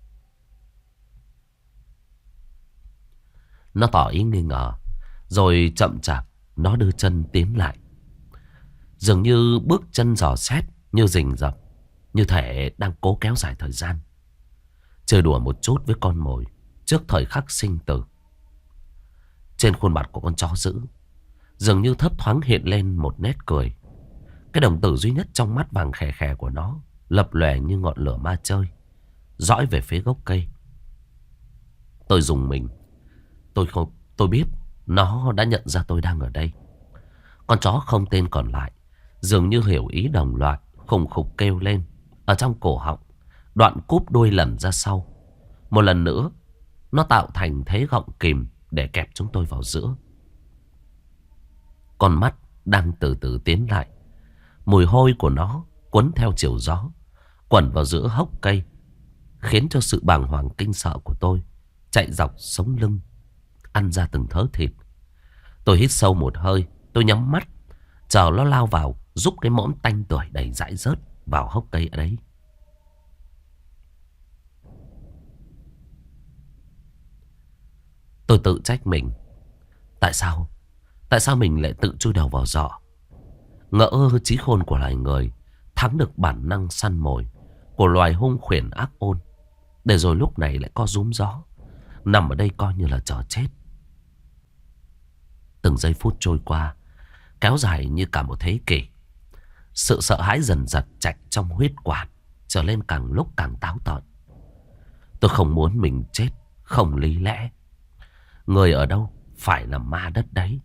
Nó tỏ ý nghi ngờ, rồi chậm chạp nó đưa chân tiến lại, dường như bước chân dò xét, như rình rập, như thể đang cố kéo dài thời gian, chơi đùa một chút với con mồi trước thời khắc sinh tử. Trên khuôn mặt của con chó dữ dường như thấp thoáng hiện lên một nét cười. Cái đồng tử duy nhất trong mắt vàng khè khè của nó lập lòe như ngọn lửa ma chơi, dõi về phía gốc cây. Tôi rùng mình. Tôi biết nó đã nhận ra tôi đang ở đây. Con chó không tên còn lại dường như hiểu ý đồng loại, khùng khục kêu lên ở trong cổ họng, đoạn cúp đuôi lần ra sau. Một lần nữa nó tạo thành thế gọng kìm để kẹp chúng tôi vào giữa. Con mắt đang từ từ tiến lại. Mùi hôi của nó cuốn theo chiều gió, quẩn vào giữa hốc cây, khiến cho sự bàng hoàng kinh sợ của tôi chạy dọc sống lưng, ăn ra từng thớ thịt. Tôi hít sâu một hơi, tôi nhắm mắt, chờ nó lao vào, rúc cái mõm tanh tưởi đầy dãi rớt vào hốc cây ở đấy. Tôi tự trách mình. Tại sao mình lại tự chui đầu vào giỏ? Ngỡ trí khôn của loài người thắng được bản năng săn mồi của loài hung khuyển ác ôn, để rồi lúc này lại có rúm gió, nằm ở đây coi như là chờ chết. Từng giây phút trôi qua, kéo dài như cả một thế kỷ. Sự sợ hãi dần dật chạy trong huyết quản, trở lên càng lúc càng táo tợn. Tôi không muốn mình chết không lý lẽ. Người ở đâu phải là ma đất đấy.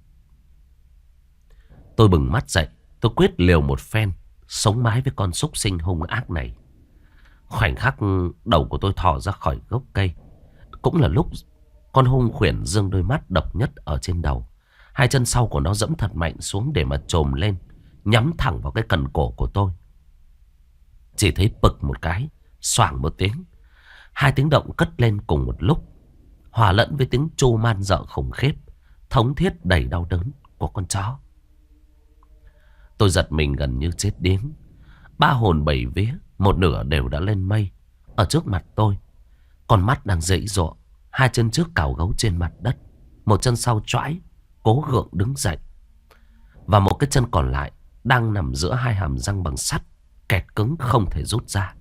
Tôi bừng mắt dậy, tôi quyết liều một phen, sống mái với con súc sinh hung ác này. Khoảnh khắc đầu của tôi thò ra khỏi gốc cây, cũng là lúc con hung khuyển dương đôi mắt độc nhất ở trên đầu, Hai chân sau của nó giẫm thật mạnh xuống để mà chồm lên, nhắm thẳng vào cái cần cổ của tôi. Chỉ thấy bực một cái, xoảng một tiếng. Hai tiếng động cất lên cùng một lúc, hòa lẫn với tiếng tru man dợ khủng khiếp, thống thiết đầy đau đớn của con chó. Tôi giật mình gần như chết điếng. Ba hồn bảy vía, một nửa đều đã lên mây. Ở trước mặt tôi, con mắt đang giãy giụa, hai chân trước cào gấu trên mặt đất, một chân sau choãi, cố gượng đứng dậy. Và một cái chân còn lại đang nằm giữa hai hàm răng bằng sắt, kẹt cứng không thể rút ra.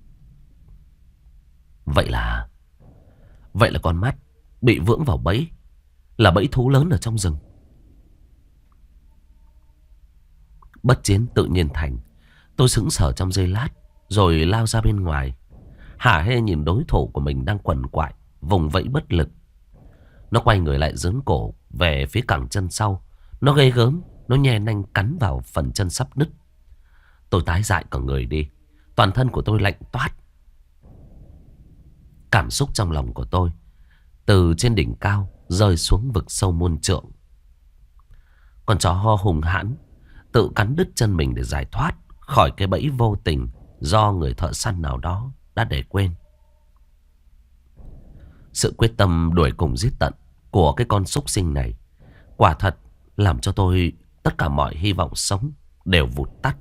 Vậy là con mắt bị vướng vào bẫy, là bẫy thú lớn ở trong rừng. Bất chiến tự nhiên thành. Tôi sững sờ trong giây lát, rồi lao ra bên ngoài. Hả hê nhìn đối thủ của mình đang quằn quại, vùng vẫy bất lực. Nó quay người lại giớn cổ về phía cẳng chân sau. Nó ghê gớm, nó nhe nanh cắn vào phần chân sắp nứt. Tôi tái dại cả người đi. Toàn thân của tôi lạnh toát. Cảm xúc trong lòng của tôi từ trên đỉnh cao rơi xuống vực sâu muôn trượng. Con chó ho hùng hãn tự cắn đứt chân mình để giải thoát khỏi cái bẫy vô tình do người thợ săn nào đó đã để quên. Sự quyết tâm đuổi cùng giết tận của cái con súc sinh này quả thật làm cho tôi tất cả mọi hy vọng sống đều vụt tắt.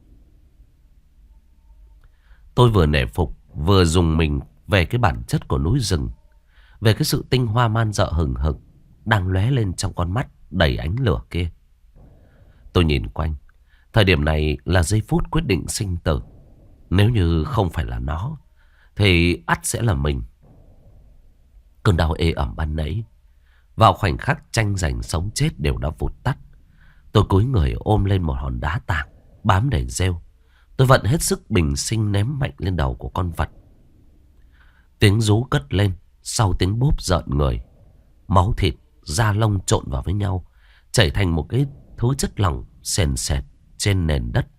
Tôi vừa nể phục vừa dùng mình về cái bản chất của núi rừng, về cái sự tinh hoa man dợ hừng hực đang lóe lên trong con mắt đầy ánh lửa kia. Tôi nhìn quanh. Thời điểm này là giây phút quyết định sinh tử. Nếu như không phải là nó thì ắt sẽ là mình. Cơn đau ê ẩm ban nãy, vào khoảnh khắc tranh giành sống chết đều đã vụt tắt. Tôi cúi người ôm lên một hòn đá tảng bám đầy rêu. Tôi vận hết sức bình sinh ném mạnh lên đầu của con vật. Tiếng rú cất lên sau tiếng bốp rợn người. Máu thịt, da lông trộn vào với nhau, chảy thành một cái thứ chất lỏng sền sệt trên nền đất.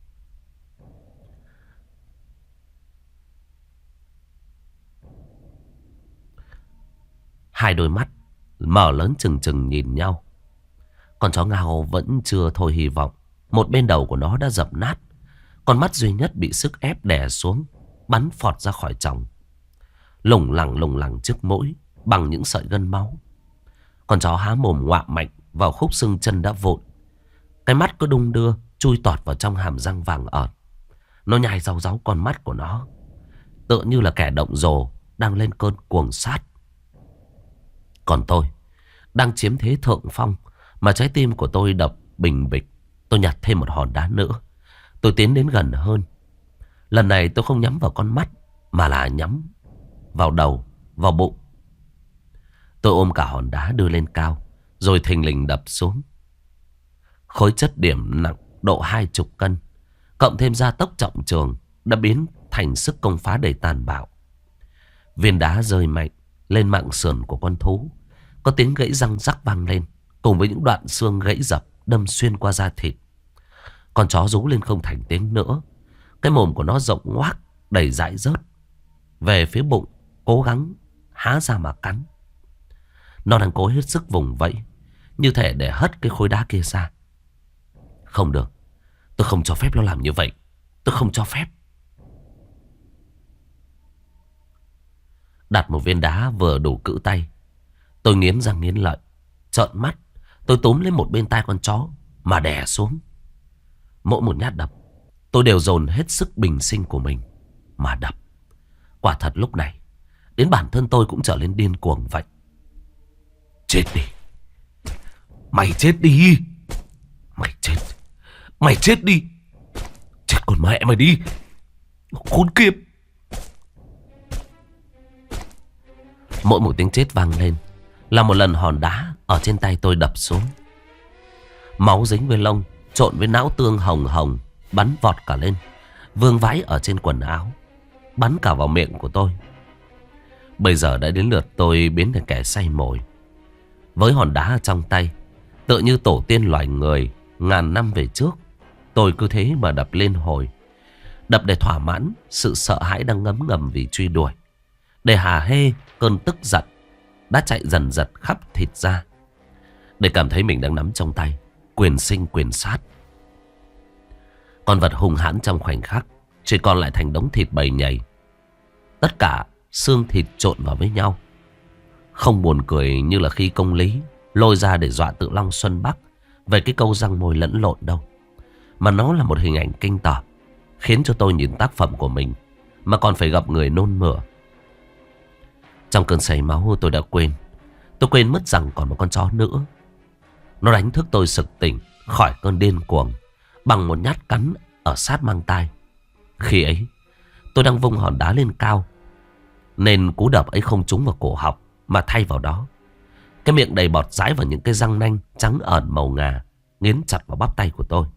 Hai đôi mắt mở lớn trừng trừng nhìn nhau. Con chó ngao vẫn chưa thôi hy vọng. Một bên đầu của nó đã dập nát. Con mắt duy nhất bị sức ép đè xuống, bắn phọt ra khỏi tròng, lủng lẳng trước mũi bằng những sợi gân máu. Con chó há mồm ngoạm mạnh vào khúc xương chân đã vụn. Cái mắt cứ đung đưa chui tọt vào trong hàm răng vàng ợt. Nó nhai rau ráu con mắt của nó, tựa như là kẻ động rồ đang lên cơn cuồng sát. Còn tôi đang chiếm thế thượng phong, mà trái tim của tôi đập bình bịch. Tôi nhặt thêm một hòn đá nữa. Tôi tiến đến gần hơn. Lần này tôi không nhắm vào con mắt, mà là nhắm vào đầu, vào bụng. Tôi ôm cả hòn đá đưa lên cao, rồi thình lình đập xuống. Khối chất điểm nặng độ 20 cân, cộng thêm gia tốc trọng trường, đã biến thành sức công phá đầy tàn bạo. Viên đá rơi mạnh lên mạng sườn của con thú. Có tiếng gãy răng rắc vang lên, cùng với những đoạn xương gãy dập đâm xuyên qua da thịt. Con chó rú lên không thành tiếng nữa. Cái mồm của nó rộng ngoác, đầy dãi rớt về phía bụng, cố gắng há ra mà cắn. Nó đang cố hết sức vùng vẫy, như thể để hất cái khối đá kia ra. Không được, tôi không cho phép nó làm như vậy. Tôi không cho phép. Đặt một viên đá vừa đủ cự tay, tôi nghiến răng nghiến lợi, trợn mắt. Tôi túm lấy một bên tai con chó mà đè xuống. Mỗi một nhát đập, tôi đều dồn hết sức bình sinh của mình mà đập. Quả thật lúc này, đến bản thân tôi cũng trở nên điên cuồng vậy. Chết đi. Mày chết đi. Mày chết. Mày chết đi. Chết con mẹ mày đi. Khốn kiếp. Mỗi một tiếng chết vang lên là một lần hòn đá ở trên tay tôi đập xuống. Máu dính với lông, trộn với não tương hồng hồng, bắn vọt cả lên, vương vãi ở trên quần áo, bắn cả vào miệng của tôi. Bây giờ đã đến lượt tôi biến thành kẻ say mồi. Với hòn đá trong tay, tựa như tổ tiên loài người ngàn năm về trước, tôi cứ thế mà đập lên hồi. Đập để thỏa mãn sự sợ hãi đang ngấm ngầm vì truy đuổi, để hà hê cơn tức giận đã chạy dần dật khắp thịt ra. để cảm thấy mình đang nắm trong tay quyền sinh quyền sát. Con vật hung hãn trong khoảnh khắc chỉ còn lại thành đống thịt bầy nhầy. Tất cả xương thịt trộn vào với nhau. Không buồn cười như là khi công lý lôi ra để dọa Tự Long Xuân Bắc về cái câu răng môi lẫn lộn đâu. Mà nó là một hình ảnh kinh tởm, khiến cho tôi nhìn tác phẩm của mình mà còn phải gặp người nôn mửa. Trong cơn say máu tôi đã quên. Tôi quên mất rằng còn một con chó nữa. Nó đánh thức tôi sực tỉnh khỏi cơn điên cuồng bằng một nhát cắn ở sát mang tai. Khi ấy tôi đang vung hòn đá lên cao, nên cú đập ấy không trúng vào cổ họng, mà thay vào đó cái miệng đầy bọt dãi vào những cái răng nanh trắng ẩn màu ngà nghiến chặt vào bắp tay của tôi.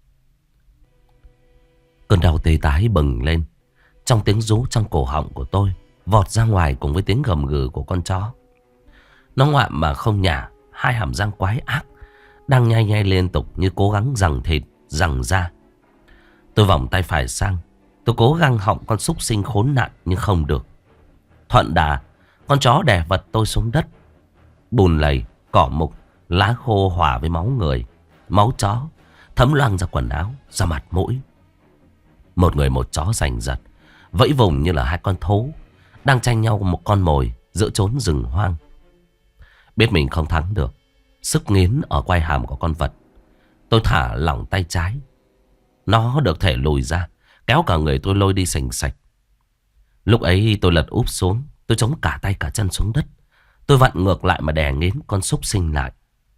Cơn đau tê tái bừng lên trong tiếng rú trong cổ họng của tôi, vọt ra ngoài cùng với tiếng gầm gừ của con chó. Nó ngoạm mà không nhả, hai hàm răng quái ác đang nhai nhai liên tục như cố gắng giằng thịt, giằng da. Tôi vòng tay phải sang, tôi cố gắng họng con súc sinh khốn nạn nhưng không được. Thuận đà, con chó đè vật tôi xuống đất. Bùn lầy, cỏ mục, lá khô hòa với máu người, máu chó thấm loang ra quần áo, ra mặt mũi. Một người một chó giành giật, vẫy vùng như là hai con thú đang tranh nhau một con mồi giữa chốn rừng hoang. Biết mình không thắng được, sức nghiến ở quai hàm của con vật, tôi thả lỏng tay trái. Nó được thể lùi ra, kéo cả người tôi lôi đi sành sạch. Lúc ấy tôi lật úp xuống, tôi chống cả tay cả chân xuống đất. Tôi vặn ngược lại mà đè nghiến con súc sinh lại.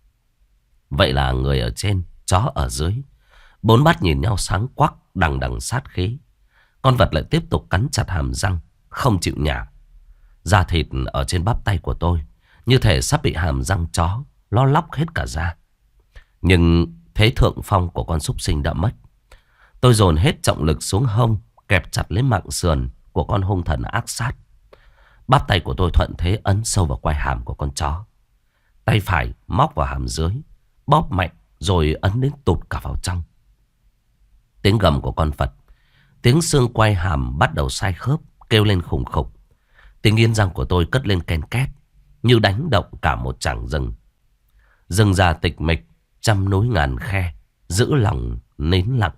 Vậy là người ở trên, chó ở dưới, bốn mắt nhìn nhau sáng quắc, đằng đằng sát khí. Con vật lại tiếp tục cắn chặt hàm răng, không chịu nhả. Da thịt ở trên bắp tay của tôi như thể sắp bị hàm răng chó nó lóc hết cả ra. Nhưng thế thượng phong của con súc sinh đã mất. Tôi dồn hết trọng lực xuống hông, kẹp chặt lấy mạng sườn của con hung thần ác sát. Bắp tay của tôi thuận thế ấn sâu vào quai hàm của con chó. Tay phải móc vào hàm dưới, bóp mạnh rồi ấn đến tụt cả vào trong. Tiếng gầm của con vật, tiếng xương quai hàm bắt đầu sai khớp, kêu lên khủng khục. Tiếng nghiến răng của tôi cất lên ken két, như đánh động cả một trảng rừng. Rừng già tịch mịch, trăm núi ngàn khe, giữ lòng nín lặng.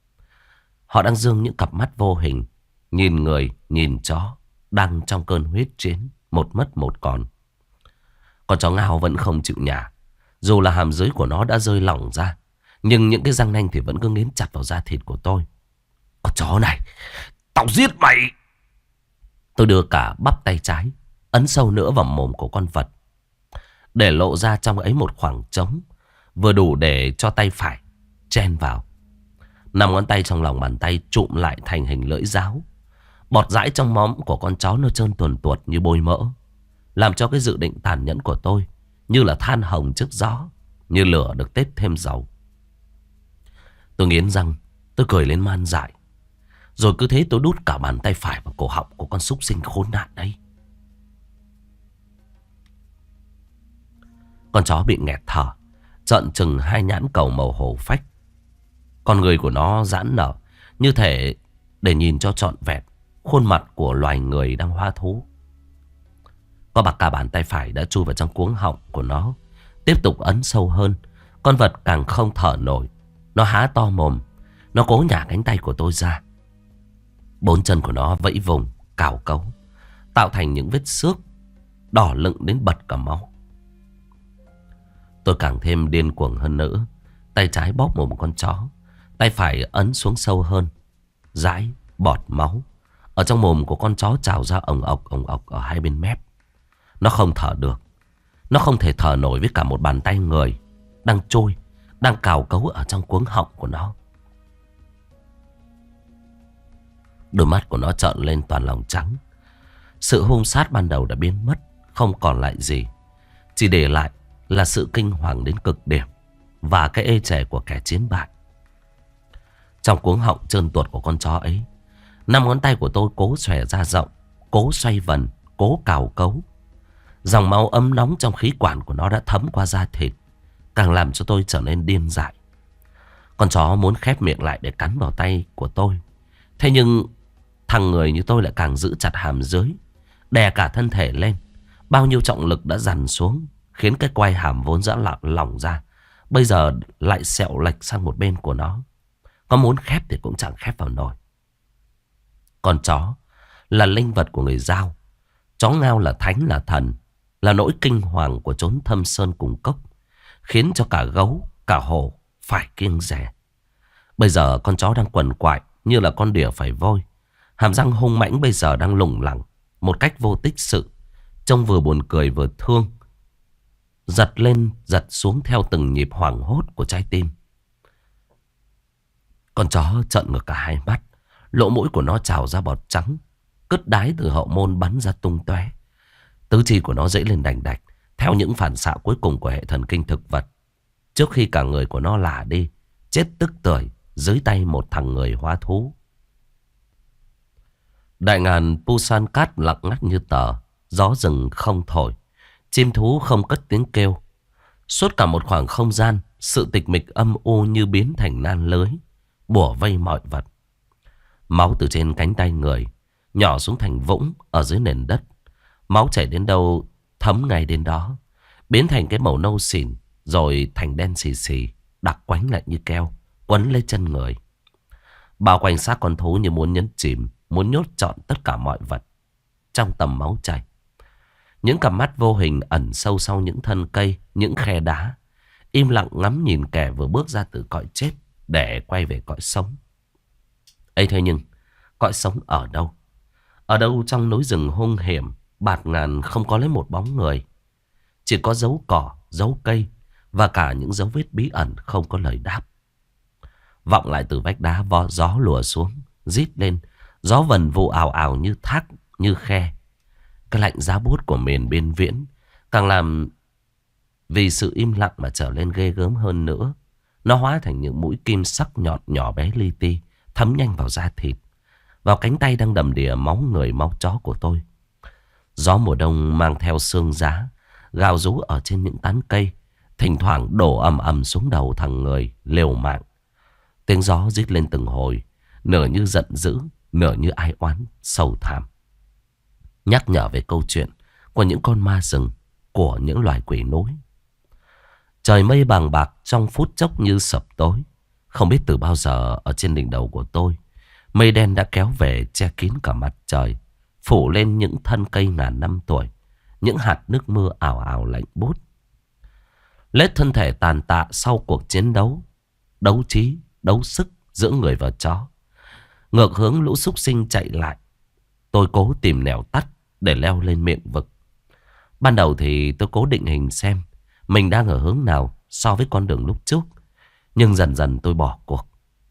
Họ đang giương những cặp mắt vô hình, nhìn người, nhìn chó, đang trong cơn huyết chiến, một mất một còn. Con chó ngao vẫn không chịu nhả. Dù là hàm dưới của nó đã rơi lỏng ra, nhưng những cái răng nanh thì vẫn cứ nghiến chặt vào da thịt của tôi. Con chó này, tao giết mày! Tôi đưa cả bắp tay trái ấn sâu nữa vào mồm của con vật, để lộ ra trong ấy một khoảng trống vừa đủ để cho tay phải chen vào. 5 ngón tay trong lòng bàn tay trụm lại thành hình lưỡi giáo. Bọt dãi trong móm của con chó nó trơn tuồn tuột như bôi mỡ, làm cho cái dự định tàn nhẫn của tôi như là than hồng trước gió, như lửa được tết thêm dầu. Tôi nghiến răng, tôi cười lên man dại. Rồi cứ thế tôi đút cả bàn tay phải vào cổ họng của con súc sinh khốn nạn đấy. Con chó bị nghẹt thở, trợn trừng hai nhãn cầu màu hổ phách. Con người của nó giãn nở, như thể để nhìn cho trọn vẹn khuôn mặt của loài người đang hóa thú. Có bạc cả bàn tay phải đã chui vào trong cuống họng của nó, tiếp tục ấn sâu hơn. Con vật càng không thở nổi, nó há to mồm, nó cố nhả cánh tay của tôi ra. 4 chân của nó vẫy vùng, cào cấu, tạo thành những vết xước đỏ lựng đến bật cả máu. Tôi càng thêm điên cuồng hơn nữa. Tay trái bóp mồm một con chó, tay phải ấn xuống sâu hơn. Dãi, bọt máu ở trong mồm của con chó trào ra ồng ọc ở hai bên mép. Nó không thở được. Nó không thể thở nổi với cả một bàn tay người đang trôi, đang cào cấu ở trong cuống họng của nó. Đôi mắt của nó trợn lên toàn lòng trắng. Sự hung sát ban đầu đã biến mất, không còn lại gì. Chỉ để lại là sự kinh hoàng đến cực điểm và cái ê chề của kẻ chiến bại. Trong cuống họng trơn tuột của con chó ấy, 5 ngón tay của tôi cố xòe ra rộng, cố xoay vần, cố cào cấu. Dòng máu ấm nóng trong khí quản của nó đã thấm qua da thịt, càng làm cho tôi trở nên điên dại. Con chó muốn khép miệng lại để cắn vào tay của tôi. Thế nhưng thằng người như tôi lại càng giữ chặt hàm dưới, đè cả thân thể lên. Bao nhiêu trọng lực đã dằn xuống khiến cái quai hàm vốn dã lỏng ra bây giờ lại sẹo lệch sang một bên của nó. Có muốn khép thì cũng chẳng khép vào nổi. Con chó là linh vật của người Dao. Chó ngao là thánh là thần, là nỗi kinh hoàng của chốn thâm sơn cùng cốc, khiến cho cả gấu, cả hổ phải kiêng dè. Bây giờ con chó đang quằn quại như là con đỉa phải vôi. Hàm răng hung mãnh bây giờ đang lủng lẳng một cách vô tích sự, trông vừa buồn cười vừa thương. Giật lên giật xuống theo từng nhịp hoảng hốt của trái tim. Con chó trợn ngược cả hai mắt, lỗ mũi của nó trào ra bọt trắng, cứt đái từ hậu môn bắn ra tung tóe. Tứ chi của nó dãy lên đành đạch theo những phản xạ cuối cùng của hệ thần kinh thực vật, trước khi cả người của nó lả đi, chết tức tưởi dưới tay một thằng người hóa thú. Đại ngàn Busan cát lặng ngắt như tờ. Gió rừng không thổi, chim thú không cất tiếng kêu. Suốt cả một khoảng không gian, sự tịch mịch âm u như biến thành nan lưới, bủa vây mọi vật. Máu từ trên cánh tay người nhỏ xuống thành vũng ở dưới nền đất. Máu chảy đến đâu thấm ngay đến đó, biến thành cái màu nâu xỉn, rồi thành đen xì xì, đặc quánh lại như keo, quấn lấy chân người. Bao quanh xác con thú như muốn nhấn chìm, muốn nhốt trọn tất cả mọi vật trong tầm máu chảy. Những cặp mắt vô hình ẩn sâu sau những thân cây, những khe đá, im lặng ngắm nhìn kẻ vừa bước ra từ cõi chết để quay về cõi sống. Ấy thế nhưng cõi sống ở đâu? Ở đâu trong núi rừng hung hiểm bạt ngàn không có lấy một bóng người. Chỉ có dấu cỏ, dấu cây và cả những dấu vết bí ẩn không có lời đáp. Vọng lại từ vách đá, gió lùa xuống, rít lên. Gió vần vụ ào ào như thác, như khe. Cái lạnh giá buốt của miền biên viễn càng làm vì sự im lặng mà trở lên ghê gớm hơn nữa. Nó hóa thành những mũi kim sắc nhọn nhỏ bé li ti, thấm nhanh vào da thịt, vào cánh tay đang đầm đìa máu người máu chó của tôi. Gió mùa đông mang theo sương giá, gào rú ở trên những tán cây, thỉnh thoảng đổ ầm ầm xuống đầu thằng người liều mạng. Tiếng gió rít lên từng hồi, nửa như giận dữ, nửa như ai oán sầu thảm, nhắc nhở về câu chuyện của những con ma rừng, của những loài quỷ núi. Trời mây bàng bạc trong phút chốc như sập tối. Không biết từ bao giờ ở trên đỉnh đầu của tôi, mây đen đã kéo về che kín cả mặt trời, phủ lên những thân cây ngàn năm tuổi, những hạt nước mưa ảo ảo lạnh buốt. Lết thân thể tàn tạ sau cuộc chiến đấu, đấu trí, đấu sức giữa người và chó. Ngược hướng lũ súc sinh chạy lại, tôi cố tìm nẻo tắt để leo lên miệng vực. Ban đầu thì tôi cố định hình xem mình đang ở hướng nào so với con đường lúc trước, nhưng dần dần tôi bỏ cuộc.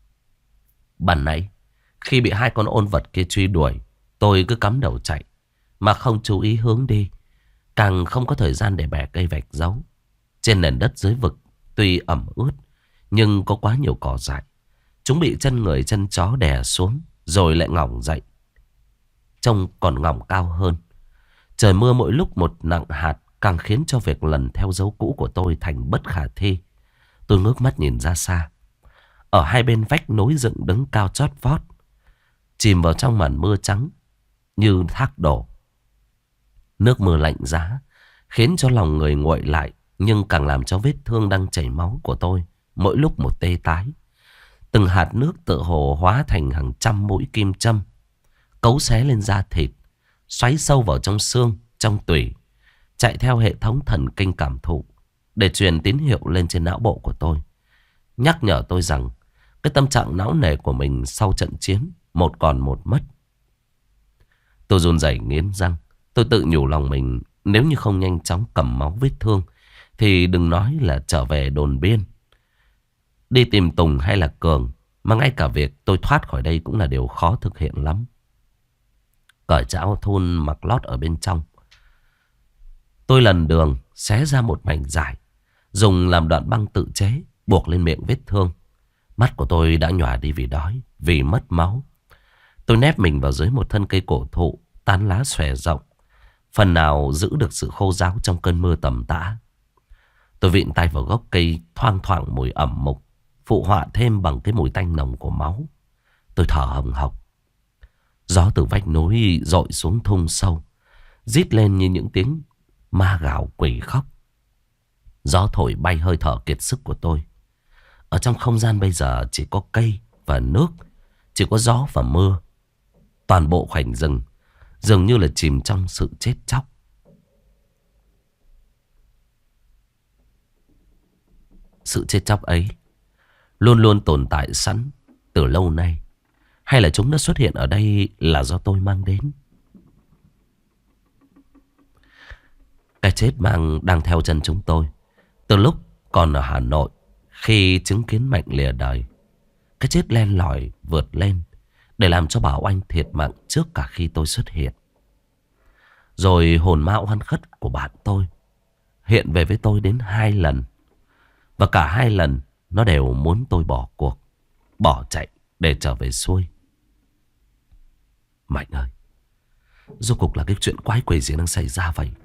Ban nãy khi bị hai con ôn vật kia truy đuổi, tôi cứ cắm đầu chạy mà không chú ý hướng đi, càng không có thời gian để bẻ cây vạch dấu. Trên nền đất dưới vực tuy ẩm ướt nhưng có quá nhiều cỏ dại. Chúng bị chân người chân chó đè xuống rồi lại ngỏng dậy, trông còn ngỏng cao hơn. Trời mưa mỗi lúc một nặng hạt, càng khiến cho việc lần theo dấu cũ của tôi thành bất khả thi. Tôi ngước mắt nhìn ra xa. Ở hai bên vách núi dựng đứng cao chót vót, chìm vào trong màn mưa trắng như thác đổ. Nước mưa lạnh giá khiến cho lòng người nguội lại, nhưng càng làm cho vết thương đang chảy máu của tôi mỗi lúc một tê tái. Từng hạt nước tựa hồ hóa thành hàng trăm mũi kim châm, cấu xé lên da thịt, xoáy sâu vào trong xương, trong tủy, chạy theo hệ thống thần kinh cảm thụ để truyền tín hiệu lên trên não bộ của tôi, nhắc nhở tôi rằng cái tâm trạng não nề của mình sau trận chiến một còn một mất. Tôi run rẩy nghiến răng. Tôi tự nhủ lòng mình, nếu như không nhanh chóng cầm máu vết thương thì đừng nói là trở về đồn biên, đi tìm Tùng hay là Cường, mà ngay cả việc tôi thoát khỏi đây cũng là điều khó thực hiện lắm. Cởi áo thun mặc lót ở bên trong, tôi lần đường xé ra một mảnh dài, dùng làm đoạn băng tự chế buộc lên miệng vết thương. Mắt của tôi đã nhòa đi vì đói, vì mất máu. Tôi nép mình vào dưới một thân cây cổ thụ, tán lá xòe rộng, phần nào giữ được sự khô ráo trong cơn mưa tầm tã. Tôi vịn tay vào gốc cây, thoang thoảng mùi ẩm mục, phụ họa thêm bằng cái mùi tanh nồng của máu. Tôi thở hồng hộc. Gió từ vách núi dội xuống thung sâu, rít lên như những tiếng ma gào quỷ khóc. Gió thổi bay hơi thở kiệt sức của tôi. Ở trong không gian bây giờ chỉ có cây và nước, chỉ có gió và mưa. Toàn bộ khoảnh rừng dường như là chìm trong sự chết chóc. Sự chết chóc ấy luôn luôn tồn tại sẵn từ lâu nay, hay là chúng đã xuất hiện ở đây là do tôi mang đến? Cái chết đang theo chân chúng tôi từ lúc còn ở Hà Nội. Khi chứng kiến Mạnh lìa đời, cái chết len lỏi vượt lên để làm cho Bảo Anh thiệt mạng trước cả khi tôi xuất hiện. Rồi hồn ma oan khất của bạn tôi hiện về với tôi đến 2 lần. Và cả 2 lần nó đều muốn tôi bỏ cuộc, bỏ chạy để trở về xuôi. Mạnh ơi, rốt cuộc là cái chuyện quái quỷ gì đang xảy ra vậy?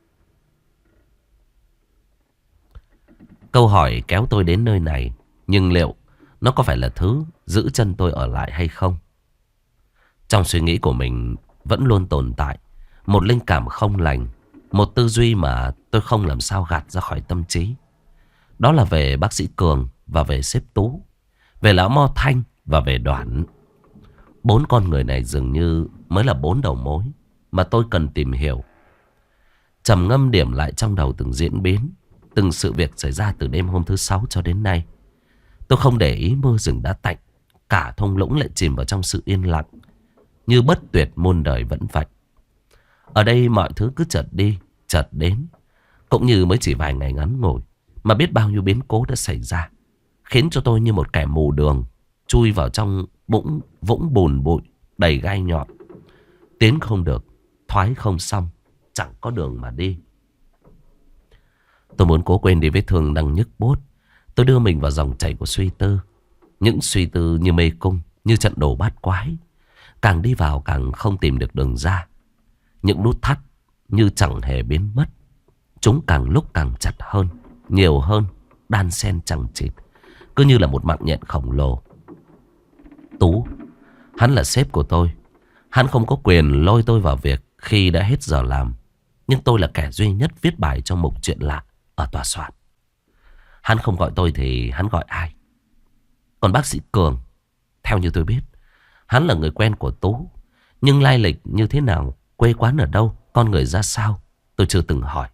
Câu hỏi kéo tôi đến nơi này, nhưng liệu nó có phải là thứ giữ chân tôi ở lại hay không? Trong suy nghĩ của mình vẫn luôn tồn tại một linh cảm không lành, một tư duy mà tôi không làm sao gạt ra khỏi tâm trí. Đó là về bác sĩ Cường và về sếp Tú, về lão Mo Thanh và về Đoản. 4 con người này dường như mới là 4 đầu mối mà tôi cần tìm hiểu. Trầm ngâm điểm lại trong đầu từng diễn biến, từng sự việc xảy ra từ đêm hôm thứ 6 cho đến nay. Tôi không để ý mưa rừng đã tạnh, cả thung lũng lại chìm vào trong sự yên lặng, như bất tuyệt muôn đời vẫn vậy. Ở đây mọi thứ cứ chợt đi, chợt đến, cũng như mới chỉ vài ngày ngắn ngủi mà biết bao nhiêu biến cố đã xảy ra, khiến cho tôi như một kẻ mù đường chui vào trong vũng bùn bụi đầy gai nhọn. Tiến không được, thoái không xong, chẳng có đường mà đi. Tôi muốn cố quên đi vết thương đang nhức bốt. Tôi đưa mình vào dòng chảy của suy tư. Những suy tư như mê cung, như trận đồ bát quái. Càng đi vào càng không tìm được đường ra. Những nút thắt như chẳng hề biến mất. Chúng càng lúc càng chặt hơn, nhiều hơn, đan xen chằng chịt, cứ như là một mạng nhện khổng lồ. Tú, hắn là sếp của tôi. Hắn không có quyền lôi tôi vào việc khi đã hết giờ làm. Nhưng tôi là kẻ duy nhất viết bài trong mục chuyện lạ ở tòa soạn. Hắn không gọi tôi thì hắn gọi ai? Còn bác sĩ Cường, theo như tôi biết, hắn là người quen của Tú. Nhưng lai lịch như thế nào, quê quán ở đâu, con người ra sao, tôi chưa từng hỏi.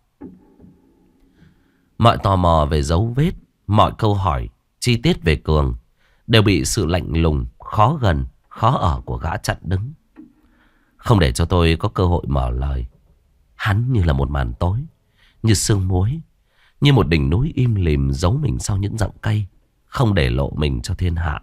Mọi tò mò về dấu vết, mọi câu hỏi chi tiết về Cường đều bị sự lạnh lùng, khó gần, khó ở của gã chặn đứng, không để cho tôi có cơ hội mở lời. Hắn như là một màn tối, như sương muối, như một đỉnh núi im lìm giấu mình sau những rặng cây, không để lộ mình cho thiên hạ.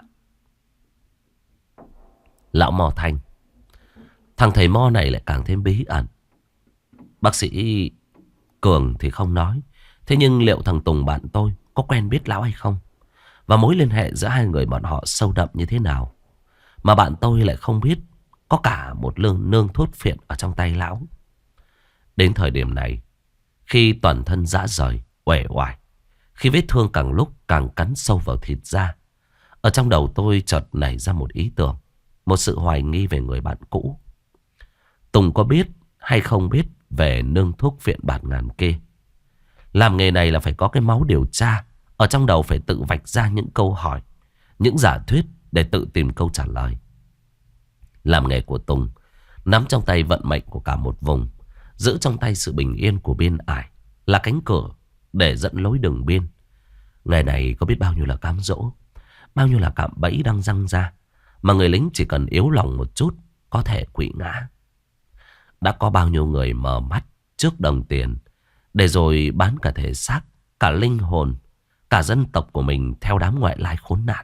Lão Mo Thanh, thằng thầy Mo này lại càng thêm bí ẩn. Bác sĩ Cường thì không nói. Thế nhưng liệu thằng Tùng bạn tôi có quen biết lão hay không? Và mối liên hệ giữa hai người bọn họ sâu đậm như thế nào mà bạn tôi lại không biết có cả một nương thuốc phiện ở trong tay lão? Đến thời điểm này, khi toàn thân rã rời, uể oải, khi vết thương càng lúc càng cắn sâu vào thịt da, ở trong đầu tôi chợt nảy ra một ý tưởng, một sự hoài nghi về người bạn cũ. Tùng có biết hay không biết về nương thuốc phiện bạt ngàn kia? Làm nghề này là phải có cái máu điều tra. Ở trong đầu phải tự vạch ra những câu hỏi, những giả thuyết để tự tìm câu trả lời. Làm nghề của Tùng nắm trong tay vận mệnh của cả một vùng, giữ trong tay sự bình yên của biên ải, là cánh cửa để dẫn lối đường biên. Nghề này có biết bao nhiêu là cám dỗ, bao nhiêu là cạm bẫy đang răng ra, mà người lính chỉ cần yếu lòng một chút có thể quỵ ngã. Đã có bao nhiêu người mở mắt trước đồng tiền, để rồi bán cả thể xác, cả linh hồn, cả dân tộc của mình theo đám ngoại lai khốn nạn.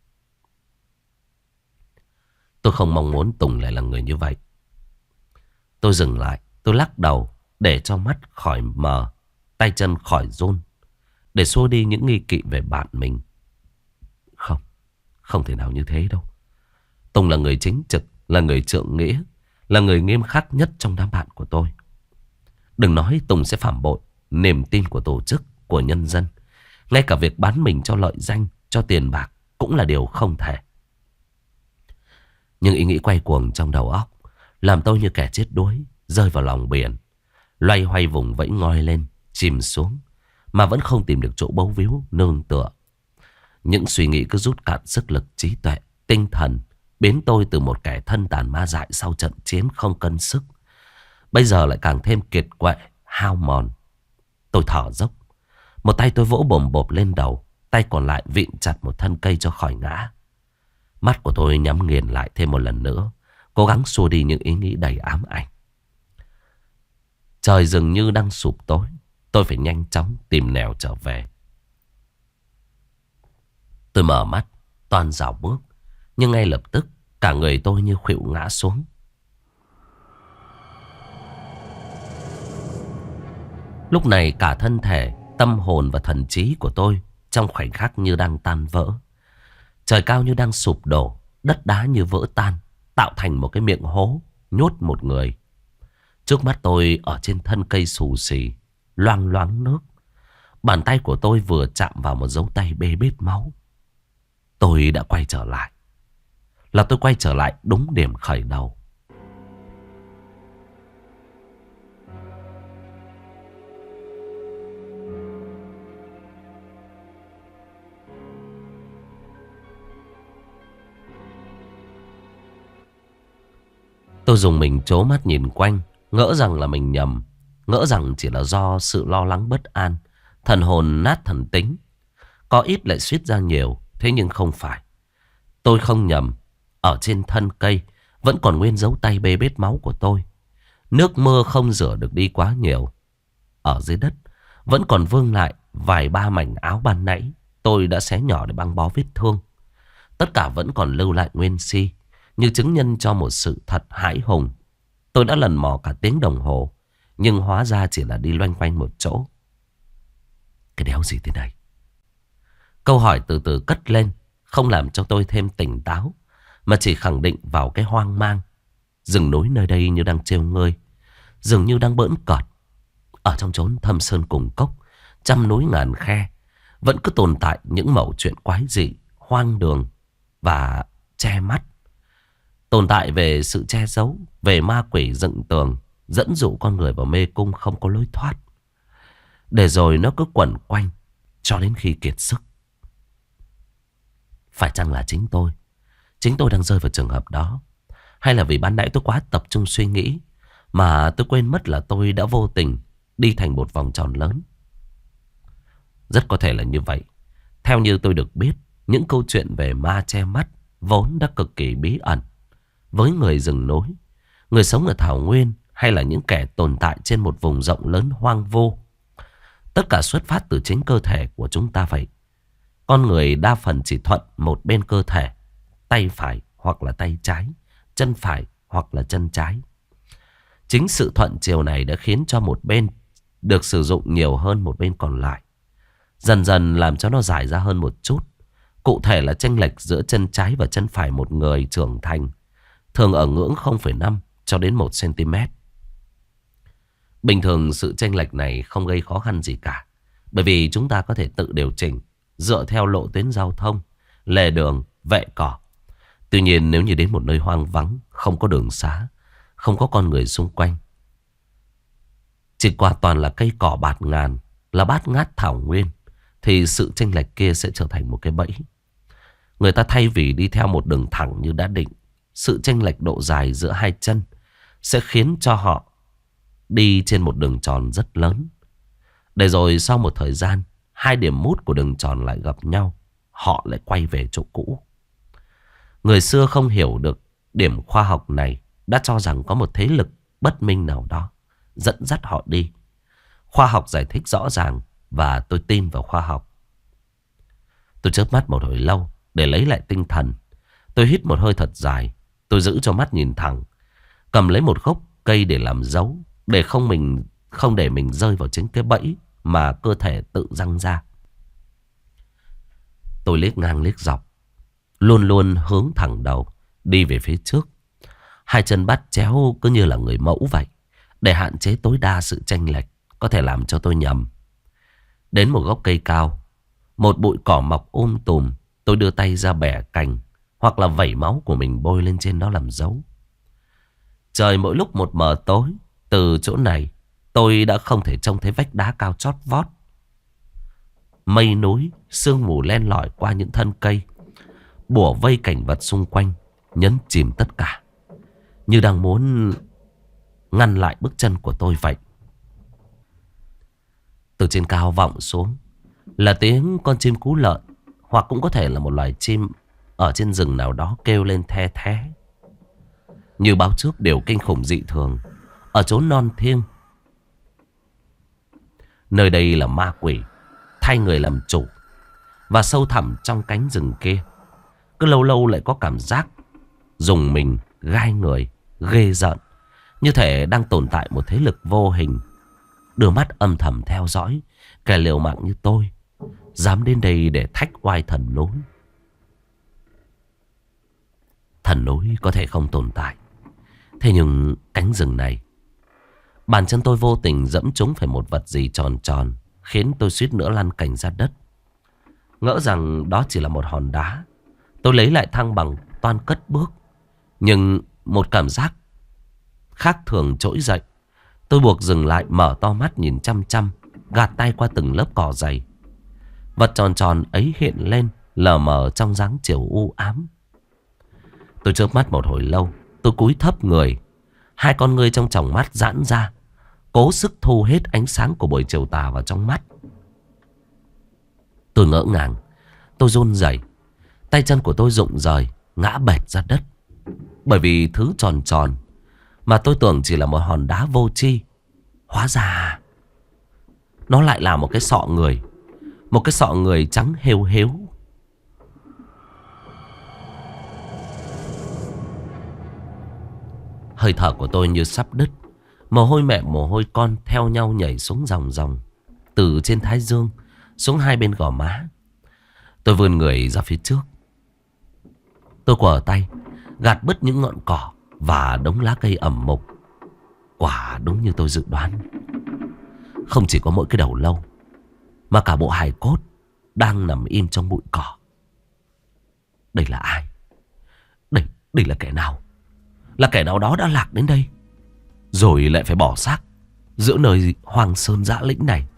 Tôi không mong muốn Tùng lại là người như vậy. Tôi dừng lại, tôi lắc đầu để cho mắt khỏi mờ, tay chân khỏi run, để xua đi những nghi kỵ về bạn mình. Không, không thể nào như thế đâu. Tùng là người chính trực, là người trượng nghĩa, là người nghiêm khắc nhất trong đám bạn của tôi. Đừng nói Tùng sẽ phản bội niềm tin của tổ chức, của nhân dân. Ngay cả việc bán mình cho lợi danh, cho tiền bạc cũng là điều không thể. Nhưng ý nghĩ quay cuồng trong đầu óc làm tôi như kẻ chết đuối rơi vào lòng biển, loay hoay vùng vẫy ngoi lên, chìm xuống. mà vẫn không tìm được chỗ bấu víu nương tựa. Những suy nghĩ cứ rút cạn sức lực, trí tuệ, tinh thần, biến tôi từ một kẻ thân tàn ma dại sau trận chiến không cân sức, bây giờ lại càng thêm kiệt quệ, hao mòn. Tôi thở dốc. Một tay tôi vỗ bồm bộp lên đầu, tay còn lại vịn chặt một thân cây cho khỏi ngã. Mắt của tôi nhắm nghiền lại thêm một lần nữa, cố gắng xua đi những ý nghĩ đầy ám ảnh. Trời dường như đang sụp tối. Tôi phải nhanh chóng tìm nẻo trở về. Tôi mở mắt, toan dạo bước, nhưng ngay lập tức cả người tôi như khuỵu ngã xuống. Lúc này cả thân thể, tâm hồn và thần trí của tôi trong khoảnh khắc như đang tan vỡ. Trời cao như đang sụp đổ, đất đá như vỡ tan, tạo thành một cái miệng hố, nhốt một người. Trước mắt tôi ở trên thân cây xù xì, loang loáng nước. Bàn tay của tôi vừa chạm vào một dấu tay bê bết máu. Tôi đã quay trở lại. Là tôi quay trở lại đúng điểm khởi đầu. Tôi dùng mình trố mắt nhìn quanh, ngỡ rằng là mình nhầm, ngỡ rằng chỉ là do sự lo lắng bất an, thần hồn nát thần tính. Có ít lại suýt ra nhiều, thế nhưng không phải. Tôi không nhầm, ở trên thân cây vẫn còn nguyên dấu tay bê bết máu của tôi. Nước mưa không rửa được đi quá nhiều. Ở dưới đất vẫn còn vương lại vài ba mảnh áo ban nãy tôi đã xé nhỏ để băng bó vết thương. Tất cả vẫn còn lưu lại nguyên si, như chứng nhân cho một sự thật hãi hùng. Tôi đã lần mò cả tiếng đồng hồ, nhưng hóa ra chỉ là đi loanh quanh một chỗ. Cái đéo gì thế này? Câu hỏi từ từ cất lên, không làm cho tôi thêm tỉnh táo, mà chỉ khẳng định vào cái hoang mang. Rừng núi nơi đây như đang trêu ngơi, dường như đang bỡn cợt. Ở trong chốn thâm sơn cùng cốc, trăm núi ngàn khe, vẫn cứ tồn tại những mẩu chuyện quái dị, hoang đường và che mắt. Tồn tại về sự che giấu, về ma quỷ dựng tường, dẫn dụ con người vào mê cung không có lối thoát. Để rồi nó cứ quẩn quanh cho đến khi kiệt sức. Phải chăng là chính tôi đang rơi vào trường hợp đó? Hay là vì ban nãy tôi quá tập trung suy nghĩ mà tôi quên mất là tôi đã vô tình đi thành một vòng tròn lớn? Rất có thể là như vậy. Theo như tôi được biết, những câu chuyện về ma che mắt vốn đã cực kỳ bí ẩn. Với người rừng núi, người sống ở thảo nguyên, hay là những kẻ tồn tại trên một vùng rộng lớn hoang vô, tất cả xuất phát từ chính cơ thể của chúng ta vậy. Con người đa phần chỉ thuận một bên cơ thể, tay phải hoặc là tay trái, chân phải hoặc là chân trái. Chính sự thuận chiều này đã khiến cho một bên được sử dụng nhiều hơn một bên còn lại, dần dần làm cho nó giải ra hơn một chút. Cụ thể là chênh lệch giữa chân trái và chân phải một người trưởng thành thường ở ngưỡng 0,5 cho đến 1 cm. Bình thường sự chênh lệch này không gây khó khăn gì cả, bởi vì chúng ta có thể tự điều chỉnh dựa theo lộ tuyến giao thông, lề đường, vệ cỏ. Tuy nhiên nếu như đến một nơi hoang vắng, không có đường xá, không có con người xung quanh, chỉ qua toàn là cây cỏ bạt ngàn, là bát ngát thảo nguyên, thì sự chênh lệch kia sẽ trở thành một cái bẫy. Người ta thay vì đi theo một đường thẳng như đã định, sự chênh lệch độ dài giữa hai chân sẽ khiến cho họ đi trên một đường tròn rất lớn. Để rồi sau một thời gian, hai điểm mút của đường tròn lại gặp nhau, họ lại quay về chỗ cũ. Người xưa không hiểu được điểm khoa học này, đã cho rằng có một thế lực bất minh nào đó dẫn dắt họ đi. Khoa học giải thích rõ ràng, và tôi tin vào khoa học. Tôi chớp mắt một hồi lâu để lấy lại tinh thần. Tôi hít một hơi thật dài. Tôi giữ cho mắt nhìn thẳng, cầm lấy một gốc cây để làm dấu, để không để mình rơi vào chính cái bẫy mà cơ thể tự răng ra. Tôi liếc ngang liếc dọc, luôn luôn hướng thẳng đầu, đi về phía trước. Hai chân bắt chéo cứ như là người mẫu vậy, để hạn chế tối đa sự chênh lệch có thể làm cho tôi nhầm. Đến một gốc cây cao, một bụi cỏ mọc tùm, tôi đưa tay ra bẻ cành hoặc là vẩy máu của mình bôi lên trên đó làm dấu. Trời mỗi lúc một mờ tối. Từ chỗ này tôi đã không thể trông thấy vách đá cao chót vót. Mây núi, sương mù len lỏi qua những thân cây, bủa vây cảnh vật xung quanh, nhấn chìm tất cả, như đang muốn ngăn lại bước chân của tôi vậy. Từ trên cao vọng xuống là tiếng con chim cú lợn, hoặc cũng có thể là một loài chim ở trên rừng nào đó kêu lên the thé, như báo trước điều kinh khủng dị thường ở chốn non thiêng. Nơi đây là ma quỷ thay người làm chủ, và sâu thẳm trong cánh rừng kia, cứ lâu lâu lại có cảm giác rùng mình, gai người, ghê rợn, như thể đang tồn tại một thế lực vô hình, đưa mắt âm thầm theo dõi kẻ liều mạng như tôi dám đến đây để thách oai thần núi. Thần núi có thể không tồn tại, thế nhưng cánh rừng này, bàn chân tôi vô tình dẫm trúng phải một vật gì tròn tròn, khiến tôi suýt nữa lăn cành ra đất. Ngỡ rằng đó chỉ là một hòn đá, tôi lấy lại thăng bằng, toan cất bước. Nhưng một cảm giác khác thường trỗi dậy. Tôi buộc dừng lại, mở to mắt nhìn chăm chăm, gạt tay qua từng lớp cỏ dày. Vật tròn tròn ấy hiện lên lờ mờ trong dáng chiều u ám. Tôi chớp mắt một hồi lâu, tôi cúi thấp người, hai con ngươi trong tròng mắt giãn ra, cố sức thu hết ánh sáng của buổi chiều tà vào trong mắt. Tôi ngỡ ngàng, tôi run rẩy, tay chân của tôi rụng rời, ngã bệt ra đất. Bởi vì thứ tròn tròn mà tôi tưởng chỉ là một hòn đá vô tri, hóa ra nó lại là một cái sọ người. Một cái sọ người trắng hêu hếu. Hơi thở của tôi như sắp đứt. Mồ hôi mẹ mồ hôi con theo nhau nhảy xuống ròng ròng, từ trên thái dương xuống hai bên gò má. Tôi vươn người ra phía trước. Tôi quờ tay gạt bứt những ngọn cỏ và đống lá cây ẩm mục. Quả đúng như tôi dự đoán, không chỉ có mỗi cái đầu lâu, mà cả bộ hài cốt đang nằm im trong bụi cỏ. Đây là ai? Đây là kẻ nào? Là kẻ nào đó đã lạc đến đây, rồi lại phải bỏ xác giữa nơi hoang sơn dã lĩnh này.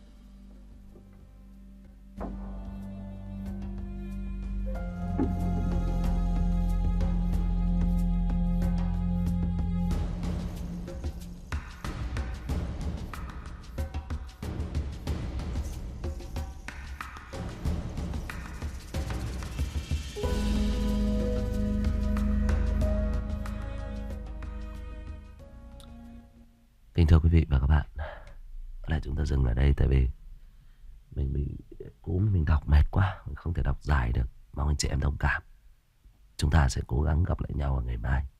Kính thưa quý vị và các bạn, lại chúng ta dừng ở đây, tại vì mình bị cúm, mình đọc mệt quá, mình không thể đọc dài được. Mong anh chị em thông cảm. Chúng ta sẽ cố gắng gặp lại nhau ở ngày mai.